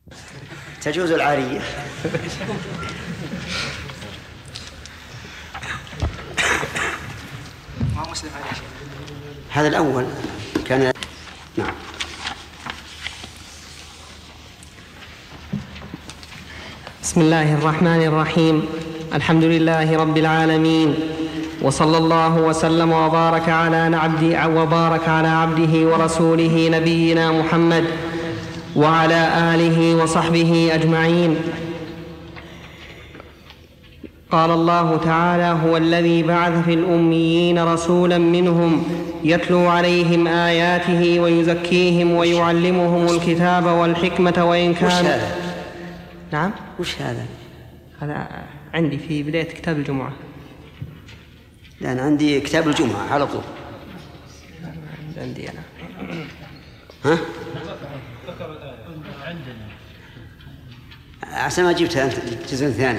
تجوز العارية. هذا الأول كان. نعم. بسم الله الرحمن الرحيم. الحمد لله رب العالمين، وصلى الله وسلم وبارك على عبده ورسوله نبينا محمد وعلى آله وصحبه أجمعين. قال الله تعالى: هو الذي بعث في الأميين رسولا منهم يتلو عليهم آياته ويزكيهم ويعلمهم الكتاب والحكمة وإن كان. وش هذا؟ نعم. وش هذا؟ هذا عندي في بداية كتاب الجمعة. لا، أنا عندي كتاب الجمعة على طول. عندي أنا. ها؟ عشان ما جبتها أنت جزء ثاني.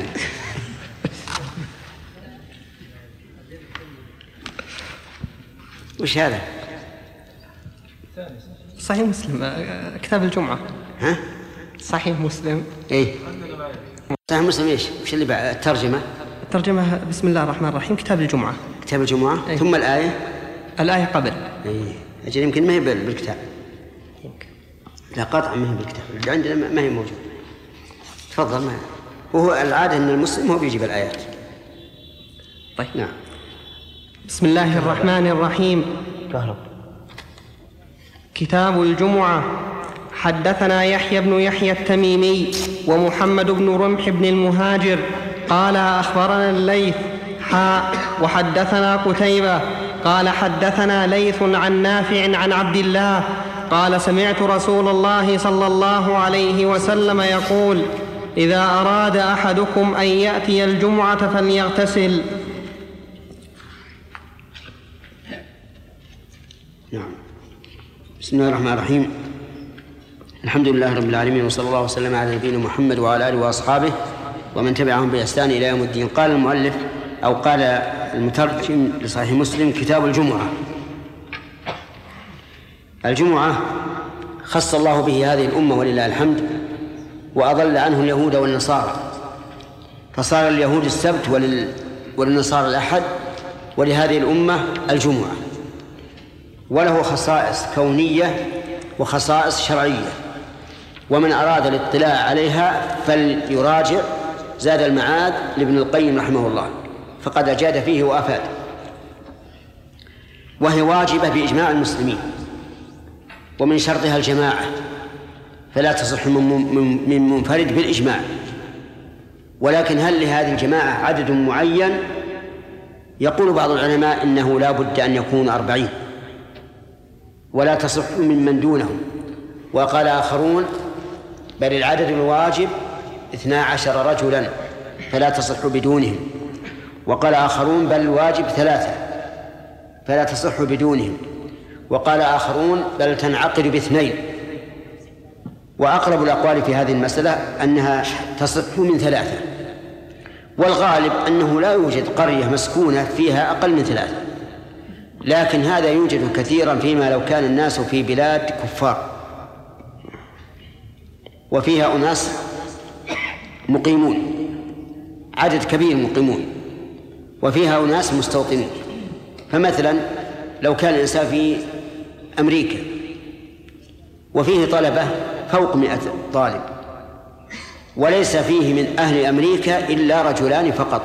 وش هذا؟ صحيح مسلم، كتاب الجمعة. ها؟ صحيح مسلم. إيه. صحيح مسلم إيش؟ وش اللي بعد الترجمة؟ الترجمة بسم الله الرحمن الرحيم، كتاب الجمعة. كتاب الجمعة. أيه. ثم الآية. الآية قبل. إيه. أجل يمكن ما هي بالكتاب. يمكن. لا، قطعا ما هي بالكتاب، اللي عندنا ما هي موجودة. تفضل. ما وهو العادة أن المسلم هو بيجيب الآيات. طيب. نعم. بسم الله الرحمن الرحيم. كتاب الجمعة. حدثنا يحيى بن يحيى التميمي ومحمد بن رمح بن المهاجر قال أخبرنا الليث وحدثنا قتيبة قال حدثنا ليث عن نافع عن عبد الله قال سمعت رسول الله صلى الله عليه وسلم يقول: إذا أراد أحدكم أن يأتي الجمعة فليغتسل. نعم. بسم الله الرحمن الرحيم. الحمد لله رب العالمين، وصلى الله وسلم على نبينا محمد وعلى آله وأصحابه ومن تبعهم بإحسان إلى يوم الدين. قال المؤلف أو قال المترجم لصحيح مسلم: كتاب الجمعة. الجمعة خص الله به هذه الأمة ولله الحمد، وأضل عنه اليهود والنصارى، فصار اليهود السبت وللنصارى الأحد، ولهذه الأمة الجمعة. وله خصائص كونية وخصائص شرعية، ومن أراد الاطلاع عليها فليراجع زاد المعاد لابن القيم رحمه الله، فقد أجاد فيه وأفاد. وهي واجبة بإجماع المسلمين، ومن شرطها الجماعة، فلا تصح من منفرد بالإجماع. ولكن هل لهذه الجماعة عدد معين؟ يقول بعض العلماء إنه لا بد أن يكون 40 ولا تصح ممن دونهم، وقال آخرون بل العدد الواجب 12 رجلا فلا تصح بدونهم، وقال آخرون بل الواجب 3 فلا تصح بدونهم، وقال آخرون بل تنعقد ب2. وأقرب الأقوال في هذه المسألة أنها تصح من 3، والغالب أنه لا يوجد قرية مسكونة فيها أقل من 3، لكن هذا يوجد كثيرا فيما لو كان الناس في بلاد كفار وفيها أناس مقيمون، عدد كبير مقيمون، وفيها أناس مستوطنون. فمثلا لو كان الإنسان في أمريكا وفيه طلبة فوق 100 طالب، وليس فيه من أهل أمريكا إلا رجلان فقط،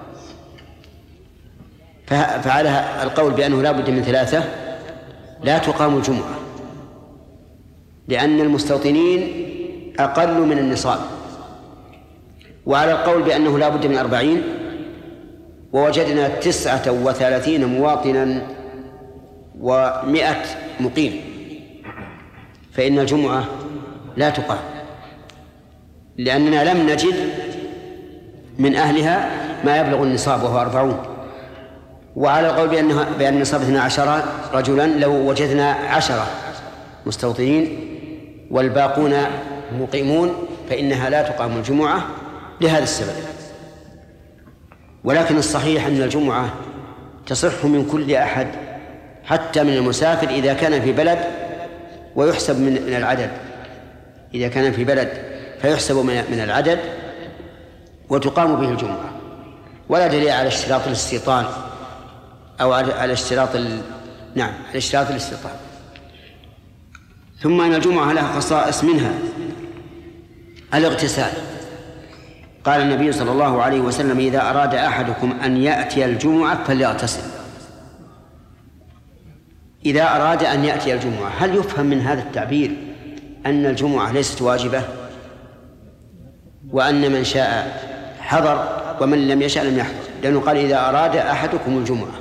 فعلى القول بأنه لا بد من 3 لا تقام الجمعة، لأن المستوطنين أقل من النصاب. وعلى القول بأنه لا بد من 40 ووجدنا 39 مواطنا و100 مقيم، فإن الجمعة لا تقام، لأننا لم نجد من أهلها ما يبلغ النصاب وهو 40. وعلى القول بأن النصاب 12 رجلا لو وجدنا 10 مستوطنين والباقون مقيمون فإنها لا تقام الجمعة لهذا السبب. ولكن الصحيح أن الجمعة تصح من كل أحد، حتى من المسافر إذا كان في بلد ويحسب من العدد، إذا كان في بلد فيحسب من العدد وتقام به الجمعة، ولا دليل على اشتراط الاستيطان أو على اشتراط على اشتراط الاستيطان. ثم أن الجمعة لها خصائص، منها الاغتسال. قال النبي صلى الله عليه وسلم: إذا أراد أحدكم أن يأتي الجمعة فليغتسل. إذا أراد أن يأتي الجمعة، هل يفهم من هذا التعبير أن الجمعة ليست واجبة، وأن من شاء حضر ومن لم يشاء لم يحضر؟ لأنه قال: إذا أراد أحدكم الجمعة.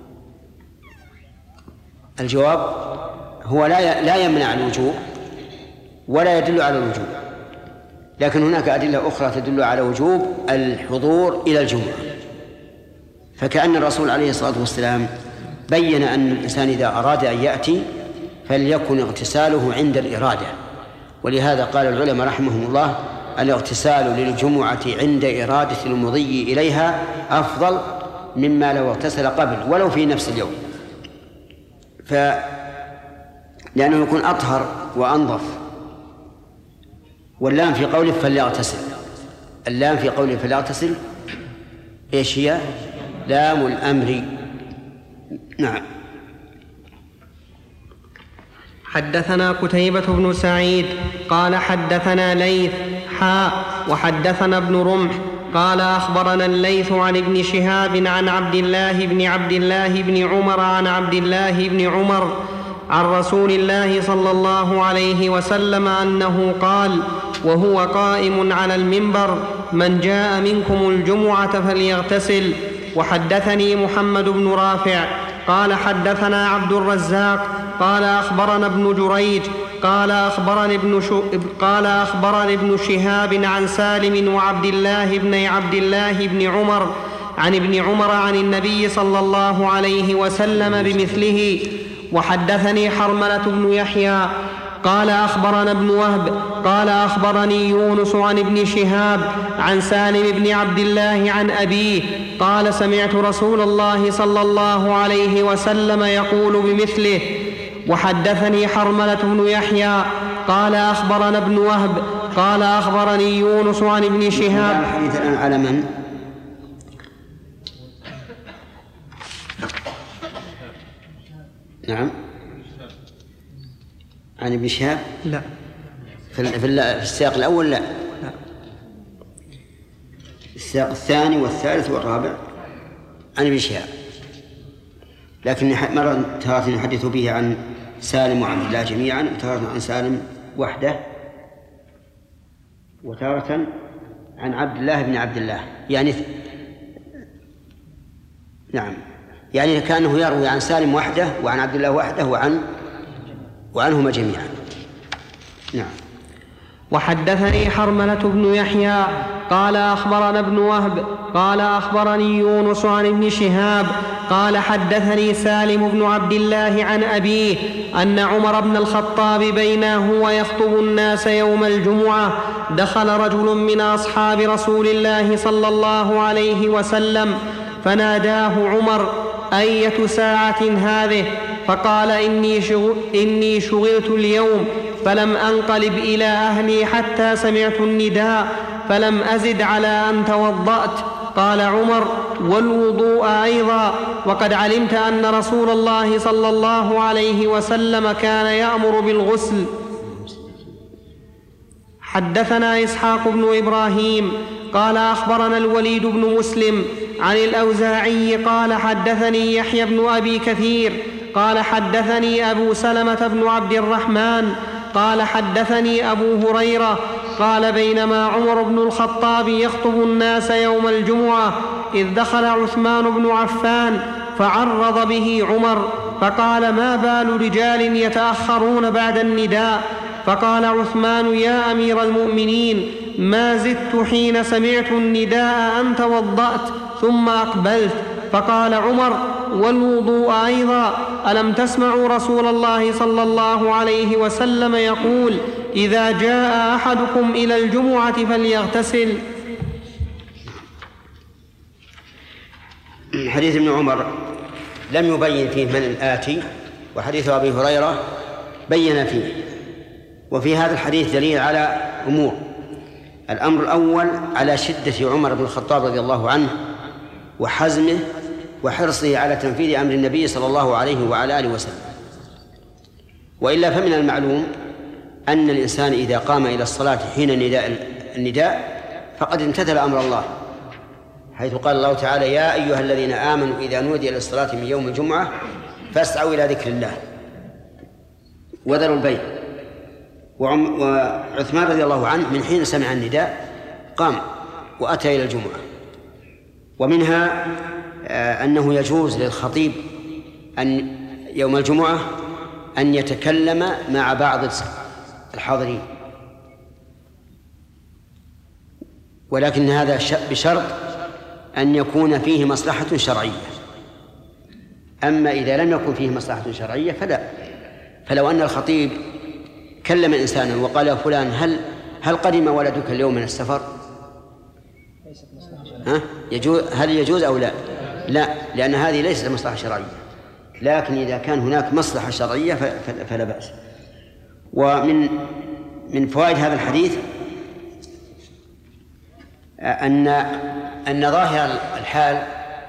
الجواب هو لا يمنع الوجوب ولا يدل على الوجوب، لكن هناك أدلة أخرى تدل على وجوب الحضور إلى الجمعة. فكأن الرسول عليه الصلاة والسلام بين أن الإنسان إذا أراد أن يأتي فليكن اغتساله عند الإرادة، ولهذا قال العلماء رحمهم الله: الاغتسال للجمعة عند إرادة المضي إليها أفضل مما لو اغتسل قبل ولو في نفس اليوم، لأنه يكون أطهر وأنظف. واللام في قوله فليغتسل، اللام في قوله فليغتسل إيش هي؟ لام الأمر. نعم. حدثنا قتيبة بن سعيد قال حدثنا ليث وحدثنا ابن رمح قال أخبرنا الليث عن ابن شهاب عن عبد الله بن عمر عن عبد الله بن عمر عن رسول الله صلى الله عليه وسلم أنه قال وهو قائم على المنبر: من جاء منكم الجمعة فليغتسل. وحدثني محمد بن رافع قال حدثنا عبد الرزاق قال أخبرنا ابن جريج قال أخبرني ابن شهاب عن سالم وعبد الله بن عمر عن ابن عمر عن النبي صلى الله عليه وسلم بمثله. وحدثني حرملة بن يحيى قال أخبرنا ابن وهب قال أخبرني يونس عن ابن شهاب عن سالم بن عبد الله عن أبيه قال: سمعت رسول الله صلى الله عليه وسلم يقول بمثله. وحدثني حرملة بن يحيى قال أخبرنا ابن وهب قال أخبرني يونس عن ابن شهاب. الحديث الآن على من؟ نعم، عن ابن شهاب؟ لا. في السياق الأول لا. السياق الثاني والثالث والرابع عن ابن شهاب، لكن مرة تارة يحدث به عن سالم وعن الله جميعا، وتارة عن سالم وحده، وتارة عن عبد الله بن عبد الله، يعني نعم، يعني كأنه يروي عن سالم وحده وعن عبد الله وحده وعنهما جميعا. نعم. وحدثني حرملة بن يحيى قال أخبرنا ابن وهب قال أخبرني يونس عن ابن شهاب قال حدثني سالم بن عبد الله عن أبيه أن عمر بن الخطاب بينه ويخطب الناس يوم الجمعة دخل رجل من أصحاب رسول الله صلى الله عليه وسلم فناداه عمر: أية ساعة هذه؟ فقال: إني شغلت اليوم فلم أنقلب إلى أهلي حتى سمعت النداء فلم أزد على أن توضأت. قال عمر: والوضوء أيضا، وقد علمت أن رسول الله صلى الله عليه وسلم كان يأمر بالغسل. حدثنا إسحاق بن إبراهيم قال أخبرنا الوليد بن مسلم عن الأوزاعي قال حدثني يحيى بن أبي كثير قال حدثني أبو سلمة بن عبد الرحمن قال حدثني أبو هريرة قال: بينما عمر بن الخطاب يخطب الناس يوم الجمعة إذ دخل عثمان بن عفان فعرض به عمر فقال: ما بال رجال يتأخرون بعد النداء؟ فقال عثمان: يا أمير المؤمنين، ما زدت حين سمعت النداء أن توضأت ثم أقبلت. فقال عمر: والوضوء أيضا، ألم تسمعوا رسول الله صلى الله عليه وسلم يقول: إذا جاء أحدكم إلى الجمعة فليغتسل؟ حديث ابن عمر لم يبين فيه من الآتي، وحديث أبي هريرة بين فيه. وفي هذا الحديث دليل على أمور: الأمر الأول على شدة عمر بن الخطاب رضي الله عنه وحزمه وحرصه على تنفيذ أمر النبي صلى الله عليه وعلى آله وسلم. وإلا فمن المعلوم أن الإنسان إذا قام إلى الصلاة حين النداء فقد امتثل أمر الله، حيث قال الله تعالى: يا أيها الذين آمنوا إذا نودي للصلاة من يوم الجمعة فاسعوا إلى ذكر الله وذروا البيع. وعثمان رضي الله عنه من حين سمع النداء قام وأتى إلى الجمعة. ومنها أنه يجوز للخطيب أن يوم الجمعة أن يتكلم مع بعض الحاضرين، ولكن هذا بشرط أن يكون فيه مصلحة شرعية. أما إذا لم يكن فيه مصلحة شرعية فلا. فلو أن الخطيب كلم إنسانا وقال: يا فلان هل قدم ولدك اليوم من السفر؟ هل يجوز أو لا؟ لا، لأن هذه ليست مصلحة شرعية. لكن إذا كان هناك مصلحة شرعية فلا بأس. ومن فوائد هذا الحديث أن ظاهر الحال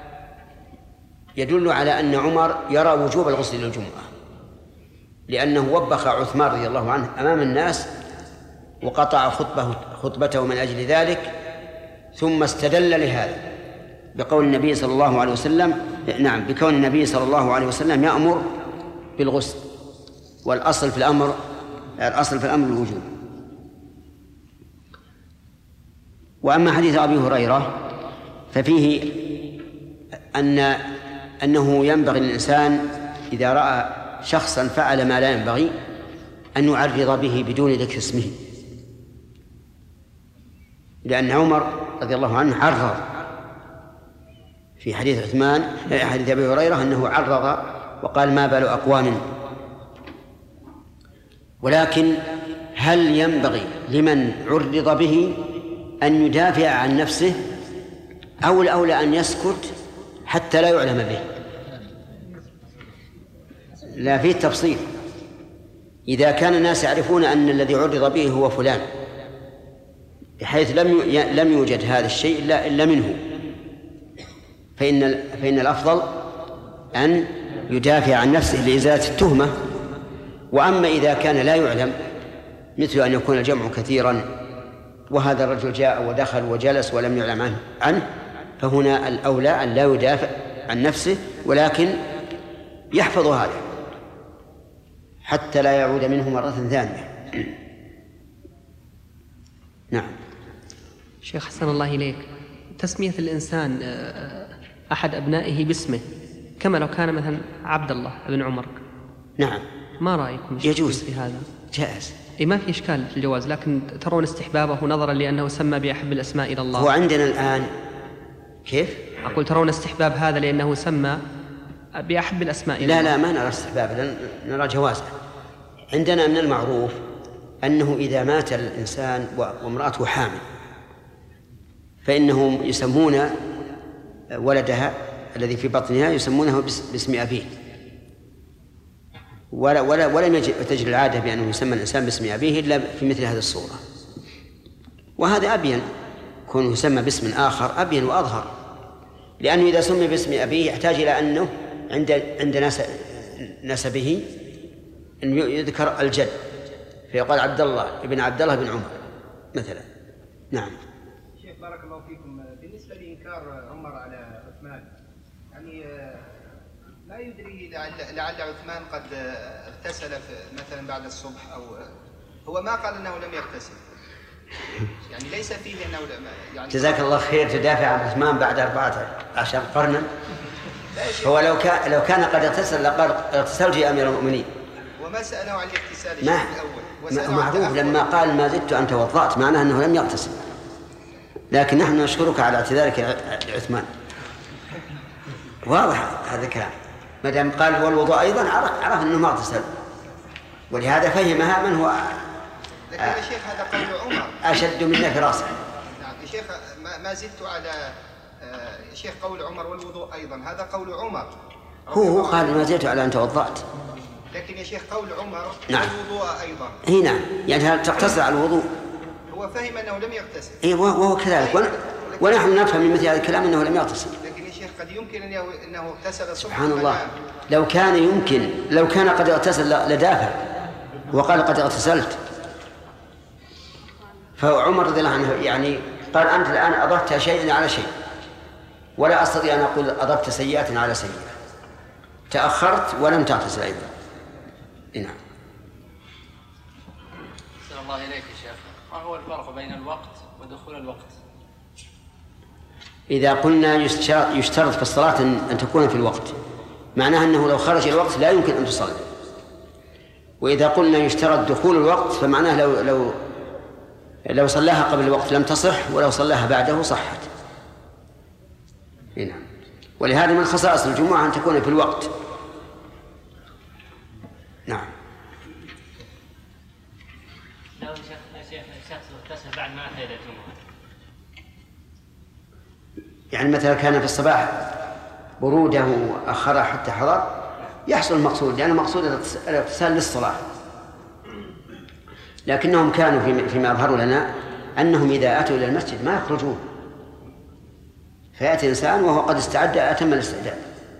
يدل على أن عمر يرى وجوب الغسل للجمعة، لأنه وبخ عثمان رضي الله عنه أمام الناس وقطع خطبته من أجل ذلك، ثم استدل لهذا بقول النبي صلى الله عليه وسلم، بكون النبي صلى الله عليه وسلم يأمر بالغسل، والأصل في الأمر الوجوب. وأما حديث أبي هريرة ففيه أنه ينبغي للإنسان إذا رأى شخصا فعل ما لا ينبغي أن يعرض به بدون ذكر اسمه، لأن عمر رضي الله عنه عرض في حديث أبي هريرة أنه عرض وقال: ما بال أقوام. ولكن هل ينبغي لمن عرض به أن يدافع عن نفسه، أو الأولى أن يسكت حتى لا يعلم به؟ لا، فيه تفصيل. إذا كان الناس يعرفون أن الذي عرض به هو فلان بحيث لم يوجد هذا الشيء إلا منه، فإن الأفضل أن يدافع عن نفسه لإزالة التهمة. وأما إذا كان لا يعلم، مثل أن يكون الجمع كثيرا وهذا الرجل جاء ودخل وجلس ولم يعلم عنه، فهنا الأولى أن لا يدافع عن نفسه، ولكن يحفظ هذا حتى لا يعود منه مرة ثانية. نعم. شيخ حسن الله إليك، تسمية الإنسان أحد أبنائه باسمه كما لو كان مثلا عبد الله بن عمر، نعم، ما رأيكم يجوز في هذا؟ جائز. ما في إشكال في الجواز، لكن ترون استحبابه نظرا لأنه سمى بأحب الأسماء إلى الله. هو عندنا الآن كيف؟ أقول ترون استحباب هذا لأنه سمى بأحب الأسماء إلى الله. لا، ما نرى استحباب، نرى جوازه. عندنا من المعروف أنه إذا مات الإنسان وامرأته حامل فإنهم يسمون ولدها الذي في بطنها يسمونه باسم أبيه، ولم تجري العادة بأنه يسمى الإنسان باسم أبيه إلا في مثل هذه الصورة. وهذا أبين، كونه يسمى باسم آخر أبين وأظهر، لأنه إذا سمي باسم أبيه يحتاج إلى أنه عند نسبه أن يذكر الجد، فيقال عبد الله ابن عبد الله بن عمر مثلا. نعم. شيخ بارك الله فيكم، بالنسبة لإنكار عمر على عثمان، يعني لا يدري لعل عثمان قد اغتسل مثلا بعد الصبح، أو هو ما قال أنه لم يغتسل، يعني ليس فيه أنه يعني. جزاك الله خير، تدافع عن عثمان بعد 14 قرنا. هو لو كان قد اغتسل لقد اغتسلت يا أمير المؤمنين. وما سأله عن الاغتسال الأول، معروف لما قال ما زدت أن توضأت معناه أنه لم يغتسل، لكن نحن نشكرك على اعتذارك لعثمان. واضح هذا الكلام، ما دام قال والوضوء أيضا عرف أنه ما اغتسل، ولهذا فهمها من هو لكن يا شيخ هذا قول عمر أشد منا في راسه. نعم يا شيخ، ما زدت على يا شيخ قول عمر والوضوء أيضا، هذا قول عمر. هو قال ما زدت على أن توضأت، لكن يا شيخ قول عمر نعم. والوضوء أيضا. نعم، يعني هل تقتصر على الوضوء؟ هو فهم أنه لم يغتسل. إيه وهو كذلك، ونحن نفهم من مثل هذا الكلام أنه لم يغتسل. لكن يا شيخ قد يمكن أنه اغتسل. سبحان الله، لو كان قد اغتسل لدافع وقال قد اغتسلت. فعمر رضي الله عنه يعني قال أنت الآن أضفت شيئا على شيء، ولا أستطيع أن أقول أضفت سيئة على سيئة، تأخرت ولم تغتسل أيضا. نعم. أحسن الله إليك يا شيخ، ما هو الفرق بين الوقت ودخول الوقت؟ إذا قلنا يشترط في الصلاة أن تكون في الوقت، معناها أنه لو خرج الوقت لا يمكن أن تصلي. وإذا قلنا يشترط دخول الوقت فمعناه لو صلاها قبل الوقت لم تصح، ولو صلاها بعده صحت. نعم. ولهذا من خصائص الجمعة أن تكون في الوقت. نعم. لو شخص اغتسل بعد ما أتى إلى الجمعة، يعني مثلا كان في الصباح برودة وأخرها حتى حضر، يحصل المقصود، لأن مقصود الاغتسال للصلاة. لكنهم كانوا فيما أظهروا لنا أنهم إذا أتوا إلى المسجد ما يخرجون، فيأتي إنسان وهو قد استعد أتم الاستعداد.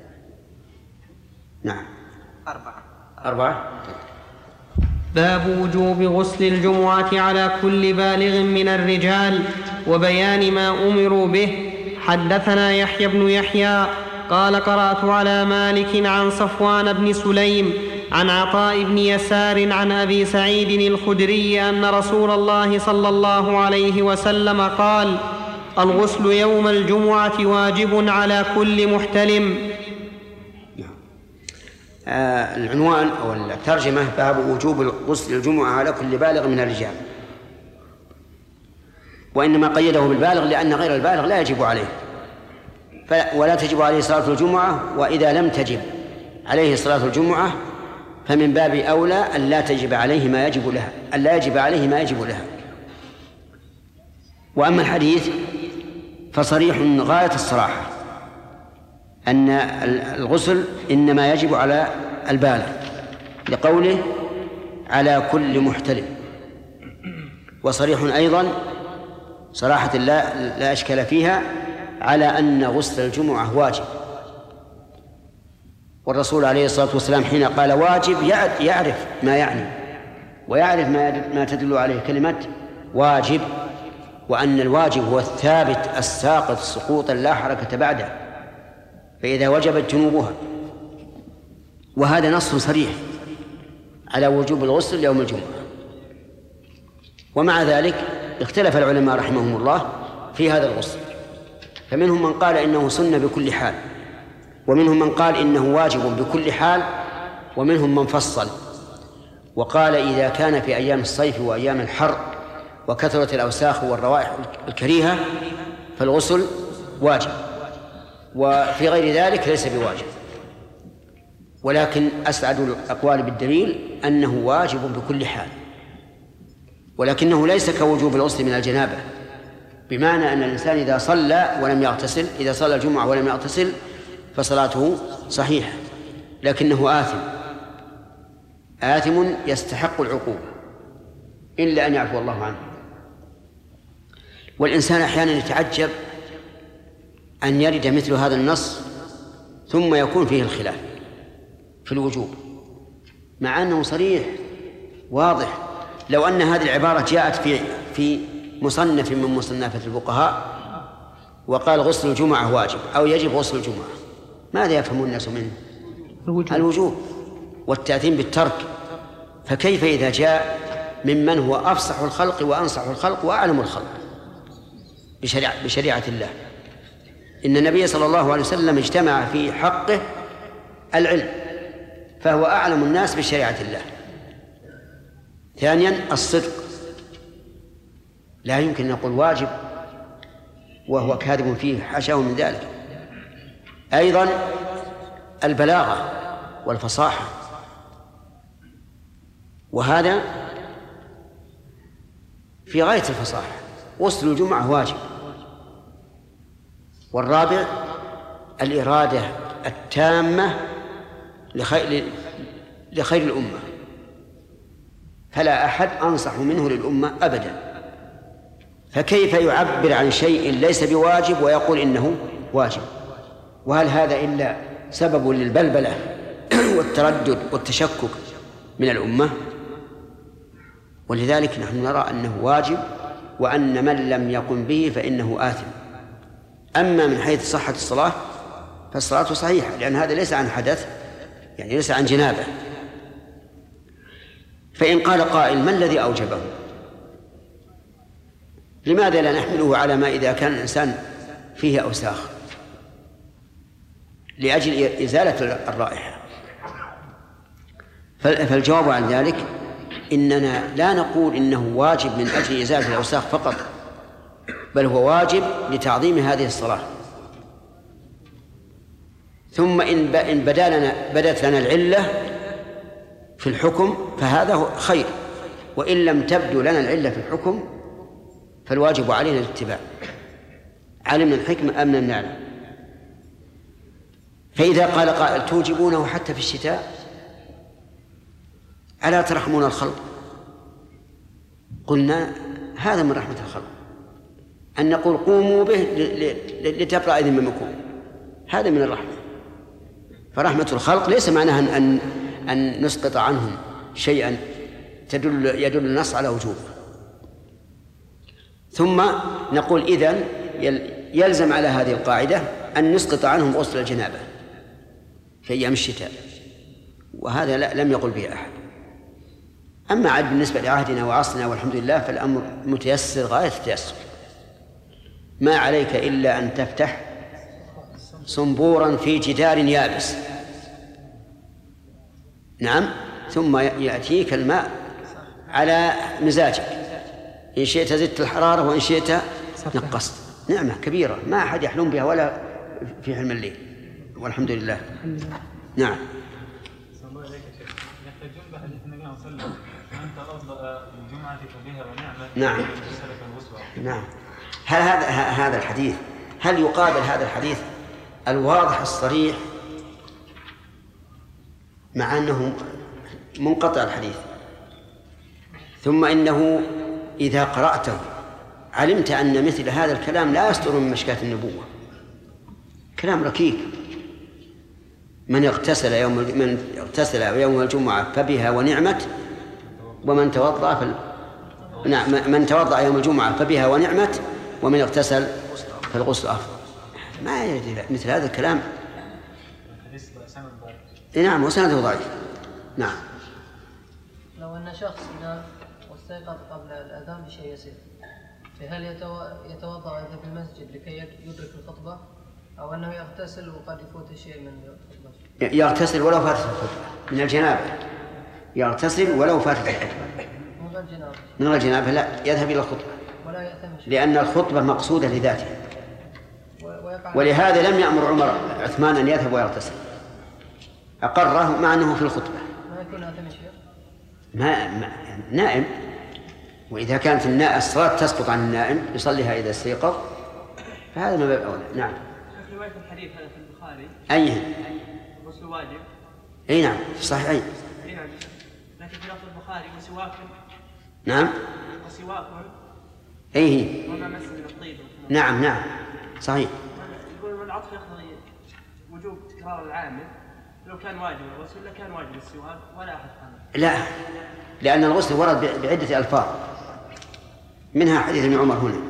نعم. 4. باب وجوب غسل الجمعة على كل بالغ من الرجال وبيان ما أمروا به. حدثنا يحيى بن يحيى قال قرأت على مالك عن صفوان بن سليم عن عطاء بن يسار عن أبي سعيد الخدري أن رسول الله صلى الله عليه وسلم قال: الغسل يوم الجمعة واجب على كل محتلم. العنوان أو الترجمة: باب وجوب غسل الجمعة على كل بالغ من الرجال. وإنما قيده بالبالغ لأن غير البالغ لا يجب عليه، ولا تجب عليه صلاة الجمعة. وإذا لم تجب عليه صلاة الجمعة فمن باب أولى أن لا يجب عليه ما يجب لها. وأما الحديث فصريح غاية الصراحة أن الغسل إنما يجب على البالغ، لقوله على كل محتلم. وصريح أيضا صراحة لا أشكال فيها على أن غسل الجمعة واجب. والرسول عليه الصلاة والسلام حين قال واجب يعرف ما يعني، ويعرف ما تدل عليه كلمة واجب، وأن الواجب هو الثابت الساقط سقوطا لا حركة بعده، فإذا وجبت جنوبها. وهذا نص صريح على وجوب الغسل يوم الجمعة. ومع ذلك اختلف العلماء رحمهم الله في هذا الغسل، فمنهم من قال إنه سنة بكل حال، ومنهم من قال إنه واجب بكل حال، ومنهم من فصل وقال إذا كان في أيام الصيف وأيام الحر وكثرة الأوساخ والروائح الكريهة فالغسل واجب، وفي غير ذلك ليس بواجب. ولكن أسعد الأقوال بالدليل أنه واجب بكل حال، ولكنه ليس كوجوب الغسل من الجنابة، بمعنى أن الإنسان إذا صلى ولم يغتسل، إذا صلى الجمعة ولم يغتسل فصلاته صحيحة، لكنه آثم يستحق العقوبة إلا أن يعفو الله عنه. والإنسان أحيانا يتعجب أن يرد مثل هذا النص ثم يكون فيه الخلاف في الوجوب، مع أنه صريح واضح. لو أن هذه العبارة جاءت في مصنف من مصنفات الفقهاء وقال غسل الجمعة واجب أو يجب غسل الجمعة، ماذا يفهم الناس منه؟ الوجوب والتأثيم بالترك. فكيف إذا جاء ممن هو أفصح الخلق وأنصح الخلق وأعلم الخلق بشريعة الله؟ إن النبي صلى الله عليه وسلم اجتمع في حقه العلم، فهو أعلم الناس بشريعة الله. ثانيا الصدق، لا يمكن أن نقول واجب وهو كاذب فيه، حاشاه من ذلك. أيضا البلاغة والفصاحة، وهذا في غاية الفصاحة. غسل الجمعة واجب. والرابع الإرادة التامة لخير الأمة، فلا أحد أنصح منه للأمة أبدا فكيف يعبر عن شيء ليس بواجب ويقول إنه واجب؟ وهل هذا إلا سبب للبلبلة والتردد والتشكك من الأمة؟ ولذلك نحن نرى أنه واجب، وأن من لم يقم به فإنه آثم. أما من حيث صحة الصلاة فالصلاة صحيحة، لأن هذا ليس عن حدث، يعني ليس عن جنابة. فإن قال قائل: ما الذي أوجبه؟ لماذا لا نحمله على ما إذا كان الإنسان فيه أوساخ لأجل إزالة الرائحة؟ فالجواب عن ذلك إننا لا نقول إنه واجب من أجل إزالة الأوساخ فقط، بل هو واجب لتعظيم هذه الصلاة. ثم إن بدت لنا العلة في الحكم فهذا خير، وإن لم تبدو لنا العلة في الحكم فالواجب علينا الاتباع، علمنا الحكمة أم لم نعلم. فإذا قال قائل: توجبونه حتى في الشتاء، ألا ترحمون الخلق؟ قلنا: هذا من رحمة الخلق أن نقول قوموا به لتبرأ ذممكم، هذا من الرحمة. فرحمة الخلق ليس معناها أن نسقط عنهم شيئا يدل النص على وجوبه. ثم نقول: إذن يلزم على هذه القاعدة أن نسقط عنهم غسل الجنابة في أيام الشتاء، وهذا لم يقل به أحد. أما عاد بالنسبة لعهدنا وعصرنا والحمد لله فالأمر متيسر غاية التيسر. ما عليك إلا أن تفتح صنبورا في جدار يابس، نعم، ثم يأتيك الماء على مزاجك، إن شئت زدت الحرارة وإن شئت نقصت. نعمة كبيرة ما أحد يحلم بها ولا في حلم الليل، والحمد لله. نعم. نعم. نعم. هل هذا الحديث هل يقابل هذا الحديث الواضح الصريح مع أنه منقطع الحديث؟ ثم إنه إذا قرأته علمت أن مثل هذا الكلام لا يصدر من مشكاة النبوة، كلام ركيك. من اغتسل يوم الجمعة فبها ونعمت، ومن توضأ من توضأ يوم الجمعة فبها ونعمت، ومن اغتسل فالغسل أفضل. ما يدري مثل هذا الكلام. نعم، وسنده ضعيف. نعم. لو أن شخص نام واستيقظ قبل الأذان بشيء يسير، فهل يتوضأ ويذهب المسجد لكي يدرك الخطبة، أو أنه يغتسل وقد يفوت شيء من الخطبة؟ يغتسل ولو فاتت الخطبة من الجنابة، يغتسل ولو فاتت الخطبة من غير جنابة لا، يذهب إلى الخطبة، لأن الخطبة مقصودة لذاتها. ولهذا لم يأمر عثمان أن يذهب ويغتسل، أقره مع أنه في الخطبة. ما يكون آثم شيء؟ نائم، وإذا كانت الصلاة تسقط عن النائم يصليها إذا استيقظ فهذا ما باب أولى. نعم. رواية الحديث هذا في البخاري أيه؟ غسل واجب. أي نعم، في صحيحين. أي نعم، لكن في لفظ البخاري وسواك. نعم. وسواك. أيه. وما مس من الطيب. نعم صحيح. يقول العطف يقتضي وجوب تكرار العامل، لو كان واجب الغسل لكان واجب السواك ولا أحد قال. لا، لأن الغسل ورد بعدة ألفاظ، منها حديث ابن عمر هنا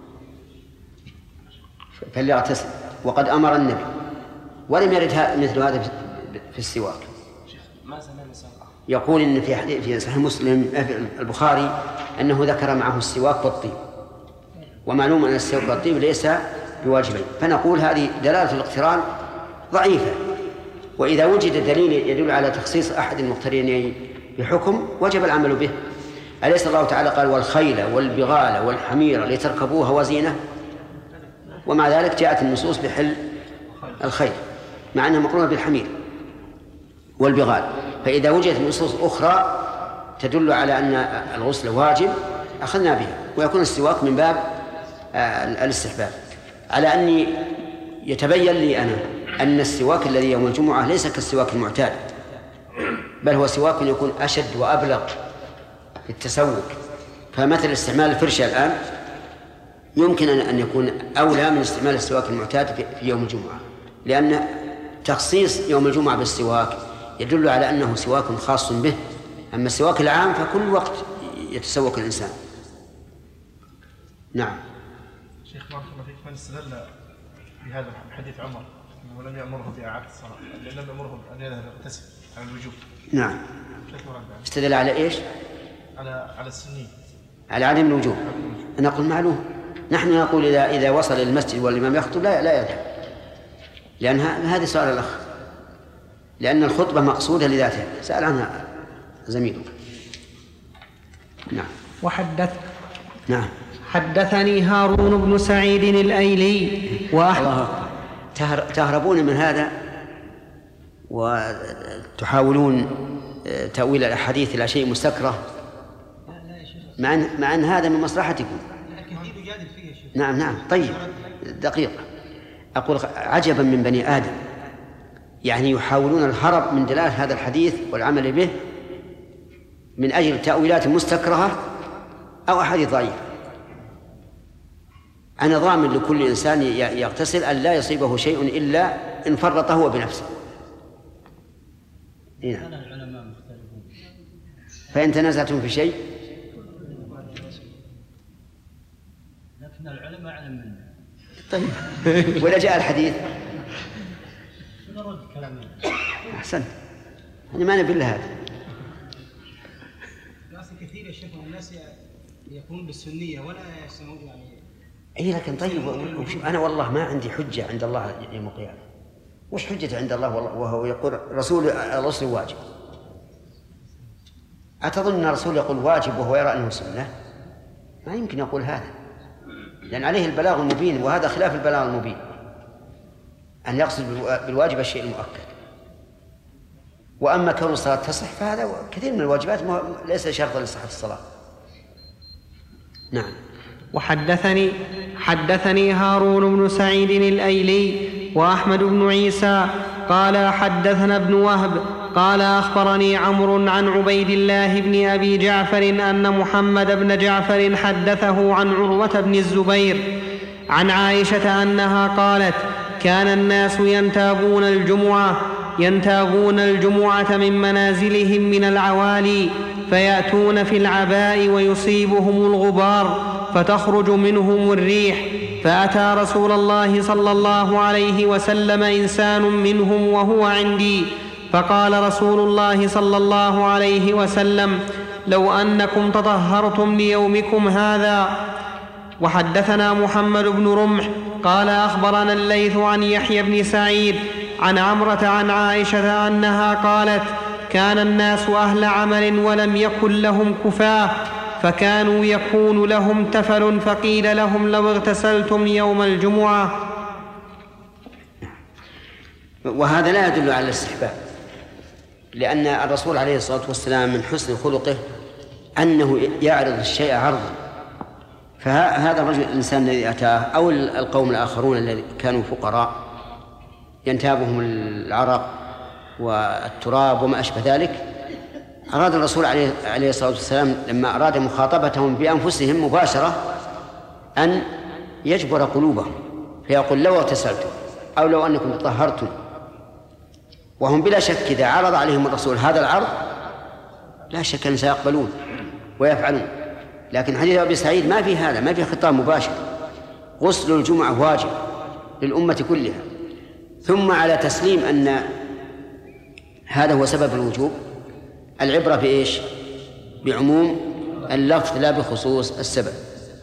فليغتسل، وقد أمر النبي، ولم يرد مثل هذا في السواك. يقول إن في صحيح مسلم البخاري أنه ذكر معه السواك والطيب، ومعلوم أن السواك والطيب ليس بواجبين، فنقول هذه دلالة الاقتران ضعيفة. وإذا وجد دليل يدل على تخصيص أحد المقترنين بحكم وجب العمل به. أليس الله تعالى قال: والخيل والبغال والحمير لتركبوها وزينة؟ ومع ذلك جاءت النصوص بحل الخيل مع أنها مقرونة بالحمير والبغال. فإذا وجدت نصوص أخرى تدل على أن الغسل واجب أخذنا بها، ويكون السواك من باب الاستحباب. على أني يتبين لي أنا أن السواك الذي يوم الجمعة ليس كالسواك المعتاد، بل هو سواك يكون أشد وأبلغ في التسوك. فمثل استعمال الفرشة الآن يمكن أن يكون أولى من استعمال السواك المعتاد في يوم الجمعة، لأن تخصيص يوم الجمعة بالسواك يدل على أنه سواك خاص به. أما السواك العام فكل وقت يتسوق الإنسان. نعم. شيخ بارك الله فيك، من استدل بهذا حديث عمر أنه لم يأمره بإعادة الصلاة، لم يأمره أن يذهب يغتسل على الوجوب؟ نعم. استدل على إيش؟ على السنية، على عدم الوجوب. نقول معلوم، نحن نقول إذا وصل إلى المسجد والإمام يخطب لا يذهب، لأن هذه سؤال الأخ، لأن الخطبة مقصودة لذاتها، سأل عنها زميلك. نعم. نعم. حدثني هارون بن سعيد الأيلي الله، تهربون من هذا وتحاولون تأويل الأحاديث إلى شيء مستكره، مع أن هذا من مصلحتكم. نعم. طيب دقيقة، أقول عجبا من بني آدم، يعني يحاولون الهرب من دلالة هذا الحديث والعمل به من أجل تأويلات مستكرهة أو أحاديث ضعيفة. أنا ضامن لكل إنسان يغتسل أن لا يصيبه شيء إلا إن فرط هو بنفسه. فإن تنازعتم في شيء لكن العلماء أعلم منه. طيب ولا جاء الحديث نرد كلامه. أحسن، أنا ما نبي هذا. ناس كثير يا شيخ، الناس يكونون بالسنية ولا يسمعون يعني. إيه لكن طيب، أنا والله ما عندي حجة عند الله يوم القيامة. وش حجته عند الله وهو يقول رسول الرسل واجب؟ أتظن أن الرسول يقول واجب وهو يرى أنه سنة؟ ما يمكن يقول هذا، لأن عليه البلاغ المبين، وهذا خلاف البلاغ المبين، أن يقصد بالواجب الشيء المؤكد. وأما كون الصلاة تصح فهذا كثير من الواجبات ليس شرطا لصحة الصلاة. نعم. حدثني هارون بن سعيد الأيلي وأحمد بن عيسى قال حدثنا ابن وهب قال أخبرني عمرو عن عبيد الله بن أبي جعفر أن محمد بن جعفر حدثه عن عروة بن الزبير عن عائشة أنها قالت: كان الناس ينتابون الجمعة من منازلهم من العوالي، فيأتون في العباء ويصيبهم الغبار فتخرج منهم الريح، فأتى رسول الله صلى الله عليه وسلم إنسان منهم وهو عندي، فقال رسول الله صلى الله عليه وسلم: لو أنكم تطهرتم ليومكم هذا. وحدثنا محمد بن رمح قال أخبرنا الليث عن يحيى بن سعيد عن عمرة عن عائشة أنها قالت: كان الناس أهل عمل ولم يكن لهم كفاة، فكانوا يكون لهم تفل، فقيل لهم: لو اغتسلتم يوم الجمعة. وهذا لا يدل على الاستحباب، لأن الرسول عليه الصلاة والسلام من حسن خلقه أنه يعرض الشيء عرضا. فهذا الرجل الإنسان الذي أتاه أو القوم الآخرون الذين كانوا فقراء ينتابهم العرق والتراب وما أشبه ذلك، أراد الرسول عليه الصلاة والسلام لما أراد مخاطبتهم بأنفسهم مباشرة أن يجبر قلوبهم، فيقول: لو اغتسلتم أو لو أنكم تطهرتم. وهم بلا شك إذا عرض عليهم الرسول هذا العرض لا شك أن سيقبلون ويفعلون. لكن حديث أبي سعيد ما في هذا، ما في خطاب مباشر. غسل الجمعة واجب للأمة كلها. ثم على تسليم أن هذا هو سبب الوجوب، العبرة بإيش؟ بعموم اللفظ لا بخصوص السبب.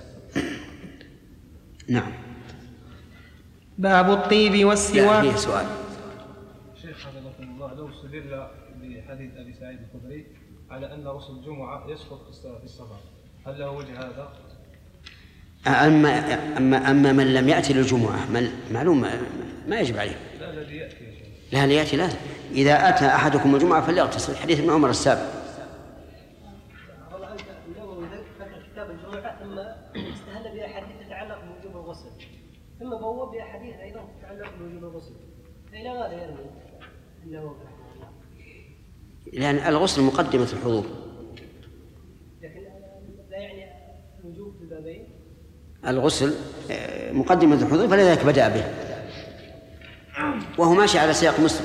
نعم. باب الطيب والسواك. فيه سؤال. شيخ حفظكم الله، لو استدل بحديث أبي سعيد الخدري على أن غسل الجمعة يسقط في السفر، هل له وجه هذا؟ أما من لم يأتي للجمعة معلوم ما يجب عليه. لا الذي يأتي يا شيخ. لا ليأتي لازم. إذا أتى أحدكم الجمعة فليغتسل، حديث ابن عمر السابق. والله أنت اليوم ذكر كتاب الجمعة ثم استهل بأحاديث تتعلق بوجوب الغسل، ثم بوب بأحاديث أيضا تتعلق بوجوب الغسل، فإلى ماذا يرمي؟ لأن الغسل مقدمة الحضور. لكن لا يعني الوجوب في البابين. الغسل مقدمة الحضور فلذلك بدأ به، وهو ماشي على سياق مسلم.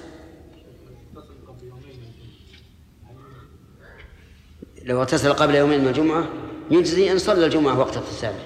لو اغتسل قبل يومين من الجمعة يجزي إن صلى الجمعة وقت اغتساله.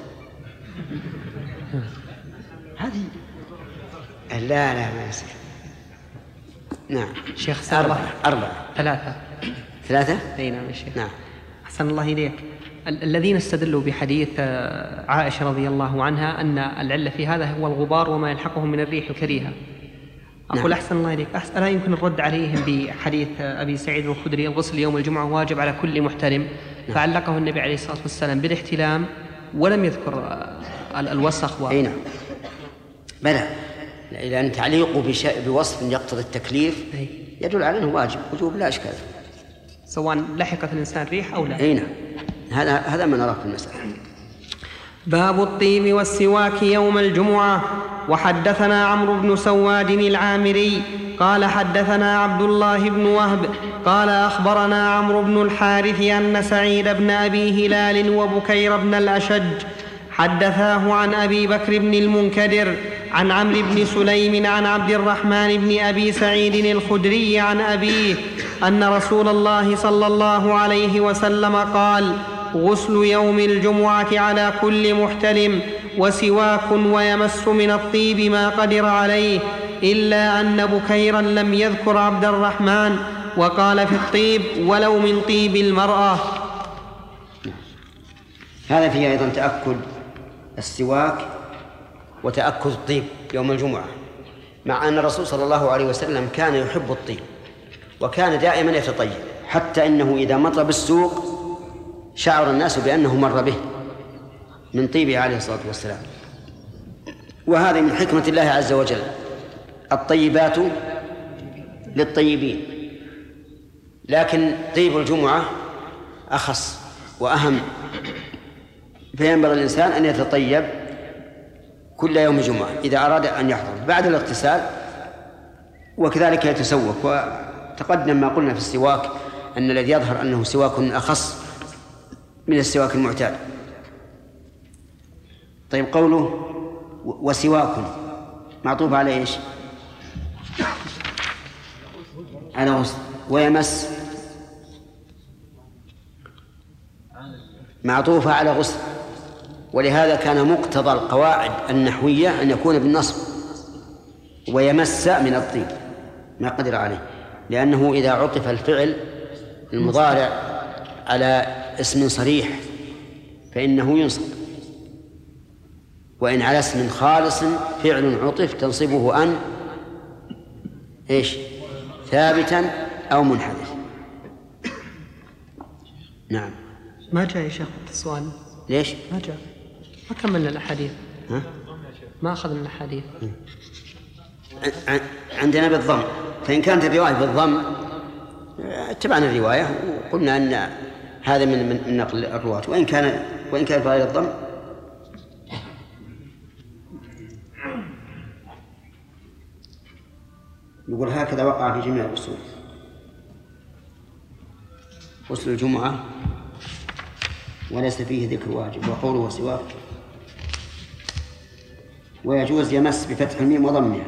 هذه لا ما يصير. نعم شيخ. أربعة. ثلاثة؟ أي نعم يا شيخ. نعم. أحسن الله إليك. الذين استدلوا بحديث عائشة رضي الله عنها أن العلة في هذا هو الغبار وما يلحقه من الريح الكريهة، أقول أحسن الله إليك، ألا يمكن الرد عليهم بحديث أبي سعيد الخدري الغسل يوم الجمعة واجب على كل محترم، فعلقه النبي عليه الصلاة والسلام بالاحتلام ولم يذكر الوسخ أي نعم بلى، لأن تعليقه بوصف يقتضي التكليف يدل على أنه واجب وجوب لا إشكال، سواء لحقت الإنسان ريح أو لا. أي نعم، هذا ما نراه في المسألة. باب الطيب والسواك يوم الجمعة. وحدثنا عمرو بن سواد العامري قال حدثنا عبد الله بن وهب قال أخبرنا عمرو بن الحارث أن سعيد بن أبي هلال وبكير بن الأشج حدثاه عن أبي بكر بن المنكدر عن عمرو بن سليم عن عبد الرحمن بن أبي سعيد الخدري عن أبيه أن رسول الله صلى الله عليه وسلم قال: غسل يوم الجمعة على كل محتلم، وسواك ويمس من الطيب ما قدر عليه، إلا أن بكيرا لم يذكر عبد الرحمن وقال في الطيب ولو من طيب المرأة. هذا فيه أيضا تأكد السواك وتأكد الطيب يوم الجمعة، مع أن الرسول صلى الله عليه وسلم كان يحب الطيب وكان دائما يتطيب، حتى إنه إذا مر بالسوق شعر الناس بأنه مر به من طيبه عليه الصلاة والسلام. وهذه من حكمة الله عز وجل، الطيبات للطيبين، لكن طيب الجمعة أخص وأهم، فينبغي الإنسان أن يتطيب كل يوم جمعة إذا أراد أن يحضر بعد الاغتسال، وكذلك يتسوك. وتقدم ما قلنا في السواك أن الذي يظهر أنه سواك أخص من السواك المعتاد. طيب، قوله وسواك معطوف على إيش؟ على غسل. ويمس معطوفة على غسل، ولهذا كان مقتضى القواعد النحوية أن يكون بالنصب، ويمس من الطيب ما قدر عليه، لأنه إذا عطف الفعل المضارع على اسم صريح فإنه ينصب، وإن على اسم خالص فعل عطف تنصبه أن إيش؟ ثابتا أو منحدث. نعم. ما جاء يا شيخ السؤال. ليش؟ ما جاء، ما كملنا الأحاديث. ما أخذنا الأحاديث. عندنا بالضم، فإن كانت الرواية بالضم اتبعنا الرواية وقلنا أن هذا من نقل الرواة، وإن كانت بغير الضم يقول هكذا وقع في جميع الأصول. غسل الجمعة وليس فيه ذكر واجب، وقوله سواك. ويجوز يمس بفتح الميم وضمها،